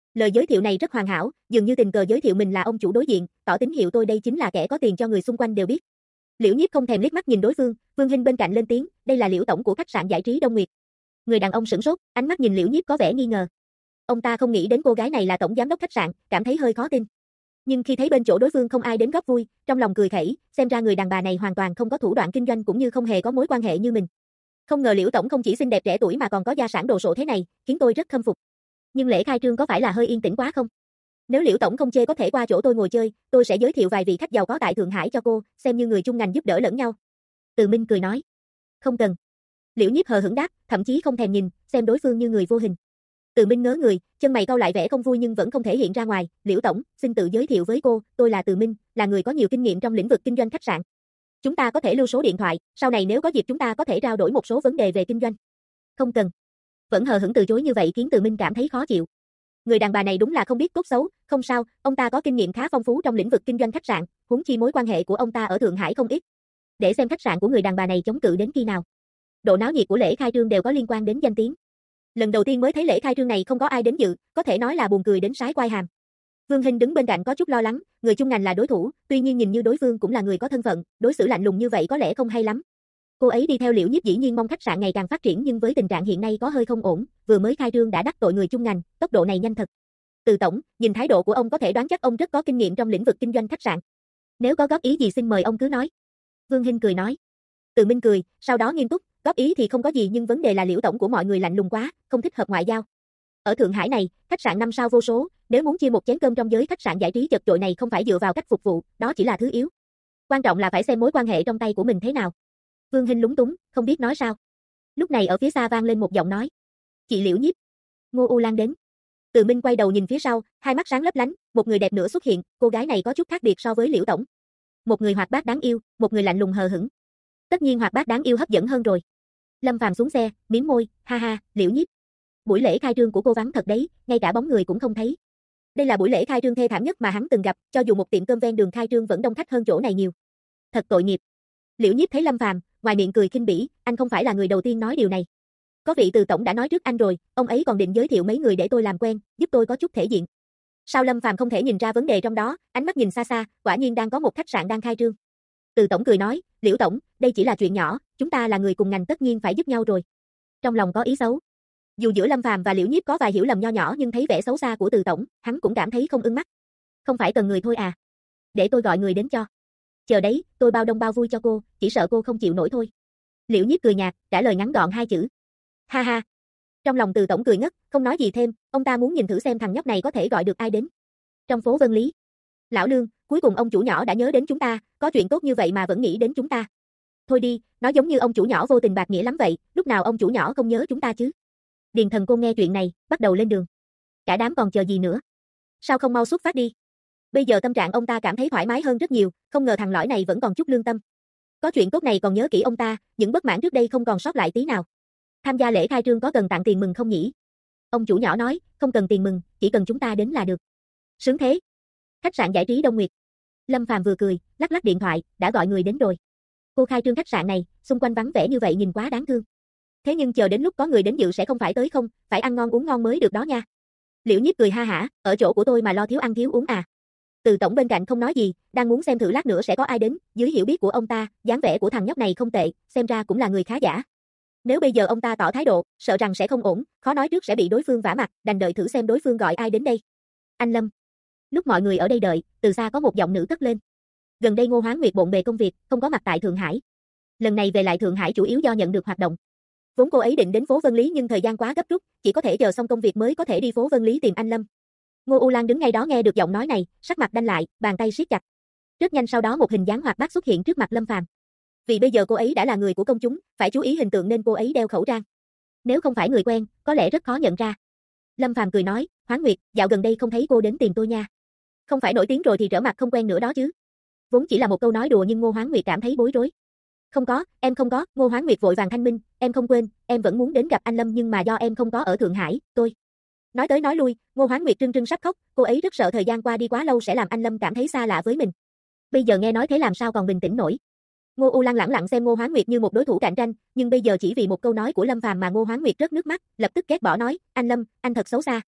Lời giới thiệu này rất hoàn hảo, dường như tình cờ giới thiệu mình là ông chủ đối diện, tỏ tín hiệu tôi đây chính là kẻ có tiền cho người xung quanh đều biết. Liễu Nhiếp không thèm liếc mắt nhìn đối phương, Vương Hinh bên cạnh lên tiếng, đây là Liễu tổng của khách sạn giải trí Đông Nguyệt. Người đàn ông sửng sốt, ánh mắt nhìn Liễu Nhiếp có vẻ nghi ngờ. Ông ta không nghĩ đến cô gái này là tổng giám đốc khách sạn, cảm thấy hơi khó tin. Nhưng khi thấy bên chỗ đối phương không ai đến góp vui, trong lòng cười khẩy, xem ra người đàn bà này hoàn toàn không có thủ đoạn kinh doanh cũng như không hề có mối quan hệ như mình. Không ngờ Liễu tổng không chỉ xinh đẹp trẻ tuổi mà còn có gia sản đồ sộ thế này, khiến tôi rất khâm phục. Nhưng lễ khai trương có phải là hơi yên tĩnh quá không? Nếu Liễu tổng không chê có thể qua chỗ tôi ngồi chơi, tôi sẽ giới thiệu vài vị khách giàu có tại Thượng Hải cho cô, xem như người chung ngành giúp đỡ lẫn nhau. Từ Minh cười nói. Không cần. Liễu Nhiếp hờ hững đáp, thậm chí không thèm nhìn, xem đối phương như người vô hình. Từ Minh ngớ người, chân mày cau lại vẻ không vui nhưng vẫn không thể hiện ra ngoài. Liễu tổng, xin tự giới thiệu với cô, tôi là Từ Minh, là người có nhiều kinh nghiệm trong lĩnh vực kinh doanh khách sạn. Chúng ta có thể lưu số điện thoại, sau này nếu có dịp chúng ta có thể trao đổi một số vấn đề về kinh doanh. Không cần. Vẫn hờ hững từ chối như vậy khiến Từ Minh cảm thấy khó chịu. Người đàn bà này đúng là không biết tốt xấu, không sao, ông ta có kinh nghiệm khá phong phú trong lĩnh vực kinh doanh khách sạn, huống chi mối quan hệ của ông ta ở Thượng Hải không ít. Để xem khách sạn của người đàn bà này chống cự đến khi nào. Độ náo nhiệt của lễ khai trương đều có liên quan đến danh tiếng. Lần đầu tiên mới thấy lễ khai trương này không có ai đến dự, có thể nói là buồn cười đến sái quai hàm. Vương Hinh đứng bên cạnh có chút lo lắng, người chung ngành là đối thủ, tuy nhiên nhìn như đối phương cũng là người có thân phận, đối xử lạnh lùng như vậy có lẽ không hay lắm. Cô ấy đi theo Liễu Nhiếp dĩ nhiên mong khách sạn ngày càng phát triển nhưng với tình trạng hiện nay có hơi không ổn, vừa mới khai trương đã đắc tội người chung ngành, tốc độ này nhanh thật. Từ tổng, nhìn thái độ của ông có thể đoán chắc ông rất có kinh nghiệm trong lĩnh vực kinh doanh khách sạn. Nếu có góp ý gì xin mời ông cứ nói. Vương Hinh cười nói. Từ Minh cười, sau đó nghiêm túc, góp ý thì không có gì nhưng vấn đề là Liễu tổng của mọi người lạnh lùng quá, không thích hợp ngoại giao. Ở Thượng Hải này, khách sạn 5 sao vô số, nếu muốn chia một chén cơm trong giới khách sạn giải trí chật chội này không phải dựa vào cách phục vụ, đó chỉ là thứ yếu. Quan trọng là phải xem mối quan hệ trong tay của mình thế nào. Vương Hinh lúng túng, không biết nói sao. Lúc này ở phía xa vang lên một giọng nói. Chị Liễu Nhiếp. Ngô U Lan đến. Từ Minh quay đầu nhìn phía sau, hai mắt sáng lấp lánh, một người đẹp nữa xuất hiện, cô gái này có chút khác biệt so với Liễu tổng. Một người hoạt bát đáng yêu, một người lạnh lùng hờ hững. Tất nhiên hoạt bát đáng yêu hấp dẫn hơn rồi. Lâm Phàm xuống xe, mím môi, ha ha, Liễu Nhiếp. Buổi lễ khai trương của cô vắng thật đấy, ngay cả bóng người cũng không thấy. Đây là buổi lễ khai trương thê thảm nhất mà hắn từng gặp, cho dù một tiệm cơm ven đường khai trương vẫn đông khách hơn chỗ này nhiều. Thật tội nghiệp. Liễu Nhiếp thấy Lâm Phàm, ngoài miệng cười khinh bỉ, anh không phải là người đầu tiên nói điều này. Có vị Từ tổng đã nói trước anh rồi, ông ấy còn định giới thiệu mấy người để tôi làm quen, giúp tôi có chút thể diện. Sao Lâm Phàm không thể nhìn ra vấn đề trong đó, ánh mắt nhìn xa xa, quả nhiên đang có một khách sạn đang khai trương. Từ tổng cười nói, Liễu tổng, đây chỉ là chuyện nhỏ, chúng ta là người cùng ngành tất nhiên phải giúp nhau rồi. Trong lòng có ý xấu. Dù giữa Lâm Phàm và Liễu Nhiếp có vài hiểu lầm nho nhỏ nhưng thấy vẻ xấu xa của Từ tổng, hắn cũng cảm thấy không ưng mắt. Không phải cần người thôi à? Để tôi gọi người đến cho. Chờ đấy, tôi bao đông bao vui cho cô, chỉ sợ cô không chịu nổi thôi. Liễu Nhiếp cười nhạt, trả lời ngắn gọn hai chữ. Ha ha. Trong lòng Từ tổng cười ngất, không nói gì thêm, ông ta muốn nhìn thử xem thằng nhóc này có thể gọi được ai đến. Trong phố Vân Lý. Lão Lương, cuối cùng ông chủ nhỏ đã nhớ đến chúng ta, có chuyện tốt như vậy mà vẫn nghĩ đến chúng ta. Thôi đi, nói giống như ông chủ nhỏ vô tình bạc nghĩa lắm vậy, lúc nào ông chủ nhỏ không nhớ chúng ta chứ. Điền Thần Cô nghe chuyện này, bắt đầu lên đường. Cả đám còn chờ gì nữa? Sao không mau xuất phát đi? Bây giờ tâm trạng ông ta cảm thấy thoải mái hơn rất nhiều, không ngờ thằng lõi này vẫn còn chút lương tâm. Có chuyện tốt này còn nhớ kỹ ông ta, những bất mãn trước đây không còn sót lại tí nào. Tham gia lễ khai trương có cần tặng tiền mừng không nhỉ? Ông chủ nhỏ nói, không cần tiền mừng, chỉ cần chúng ta đến là được. Sướng thế. Khách sạn giải trí Đông Nguyệt. Lâm Phàm vừa cười, lắc lắc điện thoại, đã gọi người đến rồi. Cô khai trương khách sạn này, xung quanh vắng vẻ như vậy nhìn quá đáng thương. Thế nhưng chờ đến lúc có người đến dự sẽ không phải tới không, phải ăn ngon uống ngon mới được đó nha. Liễu Nhiếp cười ha hả, ở chỗ của tôi mà lo thiếu ăn thiếu uống à. Từ tổng bên cạnh không nói gì, đang muốn xem thử lát nữa sẽ có ai đến, dưới hiểu biết của ông ta, dáng vẻ của thằng nhóc này không tệ, xem ra cũng là người khá giả. Nếu bây giờ ông ta tỏ thái độ, sợ rằng sẽ không ổn, khó nói trước sẽ bị đối phương vả mặt, đành đợi thử xem đối phương gọi ai đến đây. Anh Lâm. Lúc mọi người ở đây đợi, từ xa có một giọng nữ cất lên. Gần đây Ngô Hoán Nguyệt bộn bề công việc, không có mặt tại Thượng Hải. Lần này về lại Thượng Hải chủ yếu do nhận được hoạt động. Vốn cô ấy định đến phố Vân Lý nhưng thời gian quá gấp rút, chỉ có thể chờ xong công việc mới có thể đi phố Vân Lý tìm anh Lâm. Ngô U Lan đứng ngay đó nghe được giọng nói này, sắc mặt đanh lại, bàn tay siết chặt. Rất nhanh sau đó một hình dáng hoạt bát xuất hiện trước mặt Lâm Phàm. Vì bây giờ cô ấy đã là người của công chúng, phải chú ý hình tượng nên cô ấy đeo khẩu trang. Nếu không phải người quen, có lẽ rất khó nhận ra. Lâm Phàm cười nói, Hoán Nguyệt, dạo gần đây không thấy cô đến tìm tôi nha. Không phải nổi tiếng rồi thì trở mặt không quen nữa đó chứ. Vốn chỉ là một câu nói đùa nhưng Ngô Hoán Nguyệt cảm thấy bối rối. Không có, em không có, Ngô Hoán Nguyệt vội vàng thanh minh, em không quên, em vẫn muốn đến gặp anh Lâm nhưng mà do em không có ở Thượng Hải, tôi. Nói tới nói lui, Ngô Hoán Nguyệt trưng trưng sắp khóc, cô ấy rất sợ thời gian qua đi quá lâu sẽ làm anh Lâm cảm thấy xa lạ với mình. Bây giờ nghe nói thế làm sao còn bình tĩnh nổi. Ngô U Lan lẳng lặng xem Ngô Hoán Nguyệt như một đối thủ cạnh tranh, nhưng bây giờ chỉ vì một câu nói của Lâm Phàm mà Ngô Hoán Nguyệt rớt nước mắt, lập tức ghét bỏ nói, anh Lâm, anh thật xấu xa.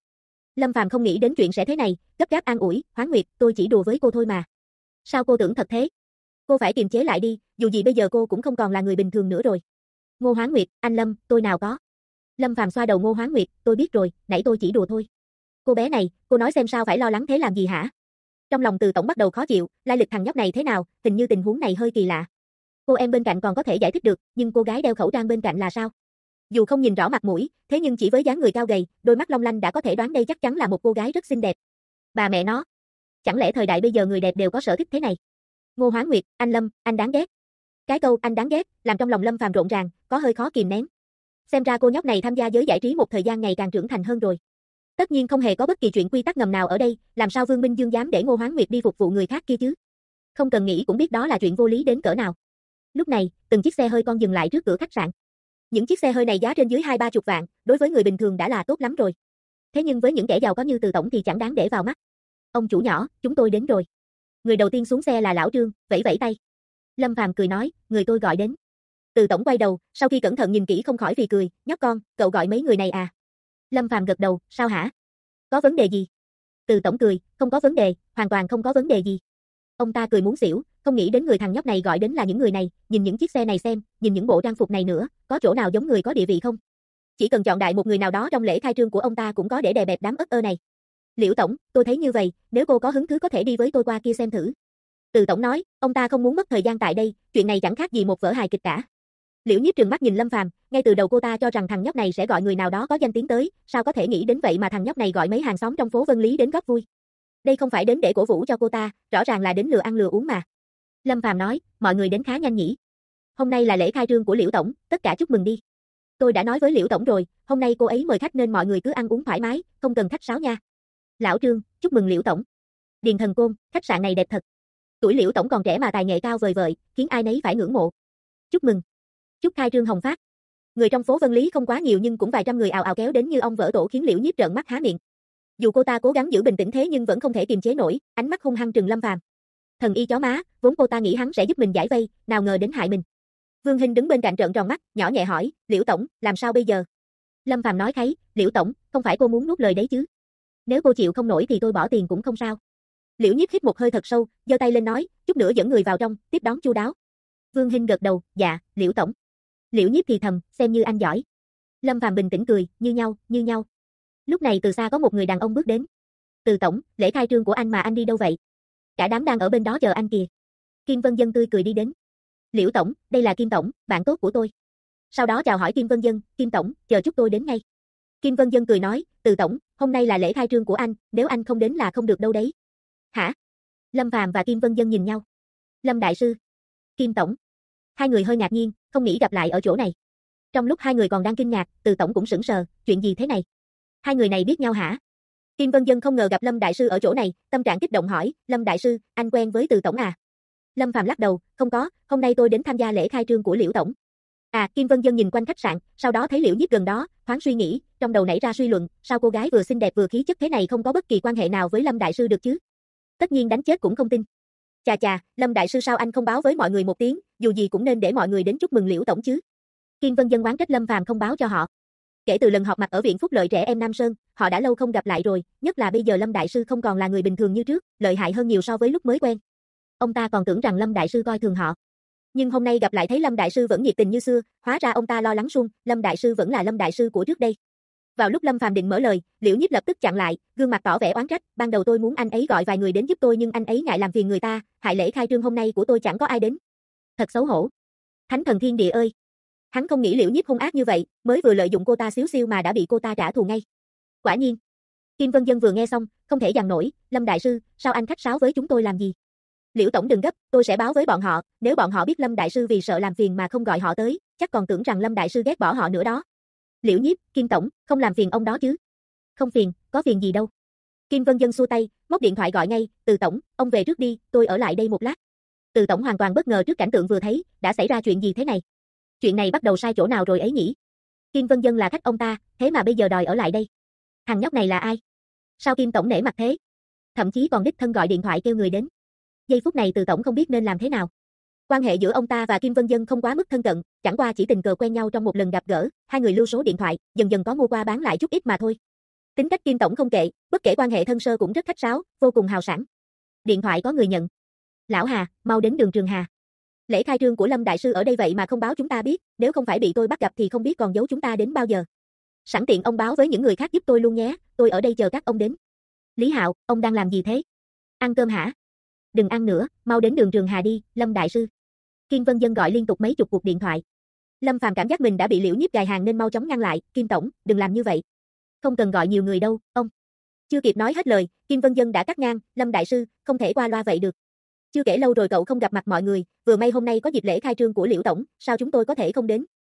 Lâm Phàm không nghĩ đến chuyện sẽ thế này, gấp gáp an ủi, Hoán Nguyệt, tôi chỉ đùa với cô thôi mà. Sao cô tưởng thật thế? Cô phải kiềm chế lại đi, dù gì bây giờ cô cũng không còn là người bình thường nữa rồi. Ngô Hoán Nguyệt, anh Lâm, tôi nào có. Lâm Phàm xoa đầu Ngô Hoán Nguyệt, tôi biết rồi, nãy tôi chỉ đùa thôi. Cô bé này, cô nói xem sao phải lo lắng thế làm gì hả? Trong lòng Từ tổng bắt đầu khó chịu, lai lịch thằng nhóc này thế nào, hình như tình huống này hơi kỳ lạ. Cô em bên cạnh còn có thể giải thích được, nhưng cô gái đeo khẩu trang bên cạnh là sao? Dù không nhìn rõ mặt mũi, thế nhưng chỉ với dáng người cao gầy, đôi mắt long lanh đã có thể đoán đây chắc chắn là một cô gái rất xinh đẹp. Bà mẹ nó, chẳng lẽ thời đại bây giờ người đẹp đều có sở thích thế này? Ngô Hoán Nguyệt, anh Lâm, anh đáng ghét. Cái câu anh đáng ghét làm trong lòng Lâm Phàm rộn ràng, có hơi khó kìm nén. Xem ra cô nhóc này tham gia giới giải trí một thời gian ngày càng trưởng thành hơn rồi. Tất nhiên không hề có bất kỳ chuyện quy tắc ngầm nào ở đây, làm sao Vương Minh Dương dám để Ngô Hoán Nguyệt đi phục vụ người khác kia chứ? Không cần nghĩ cũng biết đó là chuyện vô lý đến cỡ nào. Lúc này, từng chiếc xe hơi con dừng lại trước cửa khách sạn. Những chiếc xe hơi này giá trên dưới 20-30 vạn, đối với người bình thường đã là tốt lắm rồi. Thế nhưng với những kẻ giàu có như Từ tổng thì chẳng đáng để vào mắt. Ông chủ nhỏ, chúng tôi đến rồi. Người đầu tiên xuống xe là lão Trương, vẫy vẫy tay. Lâm Phàm cười nói, người tôi gọi đến. Từ tổng quay đầu, sau khi cẩn thận nhìn kỹ không khỏi phì cười, nhóc con, cậu gọi mấy người này à? Lâm Phàm gật đầu, sao hả? Có vấn đề gì? Từ tổng cười, không có vấn đề, hoàn toàn không có vấn đề gì. Ông ta cười muốn xỉu, không nghĩ đến người thằng nhóc này gọi đến là những người này, nhìn những chiếc xe này xem, nhìn những bộ trang phục này nữa, có chỗ nào giống người có địa vị không? Chỉ cần chọn đại một người nào đó trong lễ khai trương của ông ta cũng có để đè bẹp đám ất ơ này. Liễu tổng, tôi thấy như vậy, nếu cô có hứng thú có thể đi với tôi qua kia xem thử. Từ tổng nói, ông ta không muốn mất thời gian tại đây, chuyện này chẳng khác gì một vở hài kịch cả. Liễu Nhiếp trừng mắt nhìn Lâm Phàm, ngay từ đầu cô ta cho rằng thằng nhóc này sẽ gọi người nào đó có danh tiếng tới, sao có thể nghĩ đến vậy mà thằng nhóc này gọi mấy hàng xóm trong phố Vân Lý đến góp vui. Đây không phải đến để cổ vũ cho cô ta, rõ ràng là đến lừa ăn lừa uống mà. Lâm Phàm nói, mọi người đến khá nhanh nhỉ. Hôm nay là lễ khai trương của Liễu tổng, tất cả chúc mừng đi. Tôi đã nói với Liễu tổng rồi, hôm nay cô ấy mời khách nên mọi người cứ ăn uống thoải mái, không cần khách sáo nha. Lão Trương, chúc mừng Liễu tổng. Điền Thần Côn, khách sạn này đẹp thật. Tuổi Liễu tổng còn trẻ mà tài nghệ cao vời vợi, khiến ai nấy phải ngưỡng mộ. Chúc mừng. Chúc khai trương hồng phát. Người trong phố Vân Lý không quá nhiều nhưng cũng vài trăm người ào ào kéo đến như ong vỡ tổ khiến Liễu Nhiếp trợn mắt há miệng. Dù cô ta cố gắng giữ bình tĩnh thế nhưng vẫn không thể kiềm chế nổi, ánh mắt hung hăng trừng Lâm Phàm. Thần y chó má, vốn cô ta nghĩ hắn sẽ giúp mình giải vây, nào ngờ đến hại mình. Vương Hinh đứng bên cạnh trợn tròn mắt, nhỏ nhẹ hỏi, Liễu tổng, làm sao bây giờ? Lâm Phàm nói thấy, Liễu tổng, không phải cô muốn nuốt lời đấy chứ? Nếu cô chịu không nổi thì tôi bỏ tiền cũng không sao. Liễu Nhiếp hít một hơi thật sâu, giơ tay lên nói, chút nữa dẫn người vào trong, tiếp đón chu đáo. Vương Hinh gật đầu, dạ, Liễu tổng. Liễu Nhiếp thì thầm, xem như anh giỏi. Lâm Phàm bình tĩnh cười, như nhau, như nhau. Lúc này từ xa có một người đàn ông bước đến. Từ tổng, lễ khai trương của anh mà anh đi đâu vậy? Cả đám đang ở bên đó chờ anh kìa. Kim Vân Dân tươi cười đi đến. Liễu tổng, đây là Kim tổng, bạn tốt của tôi. Sau đó chào hỏi Kim Vân Dân, Kim tổng, chờ chút tôi đến ngay. Kim Vân Dân cười nói, Từ tổng, hôm nay là lễ khai trương của anh, nếu anh không đến là không được đâu đấy. Hả? Lâm Phàm và Kim Vân Dân nhìn nhau. Lâm đại sư, Kim tổng. Hai người hơi ngạc nhiên, không nghĩ gặp lại ở chỗ này. Trong lúc hai người còn đang kinh ngạc, Từ tổng cũng sững sờ, chuyện gì thế này? Hai người này biết nhau hả? Kim Vân Dân không ngờ gặp Lâm đại sư ở chỗ này, tâm trạng kích động hỏi, Lâm đại sư, anh quen với Từ tổng à? Lâm Phàm lắc đầu, không có, hôm nay tôi đến tham gia lễ khai trương của Liễu tổng. À, Kim Vân Dân nhìn quanh khách sạn, sau đó thấy Liễu Nhiếp gần đó, thoáng suy nghĩ, trong đầu nảy ra suy luận, sao cô gái vừa xinh đẹp vừa khí chất thế này không có bất kỳ quan hệ nào với Lâm đại sư được chứ? Tất nhiên đánh chết cũng không tin. Chà chà, Lâm đại sư sao anh không báo với mọi người một tiếng, dù gì cũng nên để mọi người đến chúc mừng Liễu tổng chứ. Kim Vân Dân oán trách Lâm Phàm không báo cho họ. Kể từ lần họp mặt ở viện Phúc Lợi trẻ em Nam Sơn, họ đã lâu không gặp lại rồi, nhất là bây giờ Lâm đại sư không còn là người bình thường như trước, lợi hại hơn nhiều so với lúc mới quen. Ông ta còn tưởng rằng Lâm đại sư coi thường họ. Nhưng hôm nay gặp lại thấy Lâm đại sư vẫn nhiệt tình như xưa, hóa ra ông ta lo lắng sung, Lâm đại sư vẫn là Lâm đại sư của trước đây. Vào lúc Lâm Phàm định mở lời, Liễu Nhiếp lập tức chặn lại, gương mặt tỏ vẻ oán trách, ban đầu tôi muốn anh ấy gọi vài người đến giúp tôi nhưng anh ấy ngại làm phiền người ta, hại lễ khai trương hôm nay của tôi chẳng có ai đến. Thật xấu hổ. Thánh thần thiên địa ơi. Hắn không nghĩ Liễu Nhiếp hung ác như vậy, mới vừa lợi dụng cô ta xíu xiu mà đã bị cô ta trả thù ngay. Quả nhiên. Kim Vân Dân vừa nghe xong, không thể dằn nổi, Lâm đại sư, sao anh khách sáo với chúng tôi làm gì? Liễu tổng đừng gấp, tôi sẽ báo với bọn họ, nếu bọn họ biết Lâm đại sư vì sợ làm phiền mà không gọi họ tới, chắc còn tưởng rằng Lâm đại sư ghét bỏ họ nữa đó. Liễu Nhiếp, Kim tổng, không làm phiền ông đó chứ? Không phiền, có phiền gì đâu. Kim Vân Dân xua tay, móc điện thoại gọi ngay, Từ tổng, ông về trước đi, tôi ở lại đây một lát. Từ tổng hoàn toàn bất ngờ trước cảnh tượng vừa thấy, đã xảy ra chuyện gì thế này? Chuyện này bắt đầu sai chỗ nào rồi ấy nhỉ? Kim Vân Dân là khách ông ta, thế mà bây giờ đòi ở lại đây. Thằng nhóc này là ai? Sao Kim tổng nể mặt thế? Thậm chí còn đích thân gọi điện thoại kêu người đến. Giây phút này Từ tổng không biết nên làm thế nào. Quan hệ giữa ông ta và Kim Vân Dân không quá mức thân cận, chẳng qua chỉ tình cờ quen nhau trong một lần gặp gỡ, hai người lưu số điện thoại, dần dần có mua qua bán lại chút ít mà thôi. Tính cách Kim tổng không kệ, bất kể quan hệ thân sơ cũng rất khách sáo, vô cùng hào sảng. Điện thoại có người nhận. Lão Hà, mau đến đường Trường Hà. Lễ khai trương của Lâm đại sư ở đây vậy mà không báo chúng ta biết, nếu không phải bị tôi bắt gặp thì không biết còn giấu chúng ta đến bao giờ. Sẵn tiện ông báo với những người khác giúp tôi luôn nhé, tôi ở đây chờ các ông đến. Lý Hạo, ông đang làm gì thế? Ăn cơm hả? Đừng ăn nữa, mau đến đường Trường Hà đi, Lâm đại sư. Kim Vân Dân gọi liên tục mấy chục cuộc điện thoại. Lâm Phàm cảm giác mình đã bị Liễu Nhiếp gài hàng nên mau chóng ngăn lại, Kim tổng, đừng làm như vậy. Không cần gọi nhiều người đâu, ông. Chưa kịp nói hết lời, Kim Vân Dân đã cắt ngang, Lâm đại sư, không thể qua loa vậy được. Chưa kể lâu rồi cậu không gặp mặt mọi người, vừa may hôm nay có dịp lễ khai trương của Liễu tổng, sao chúng tôi có thể không đến?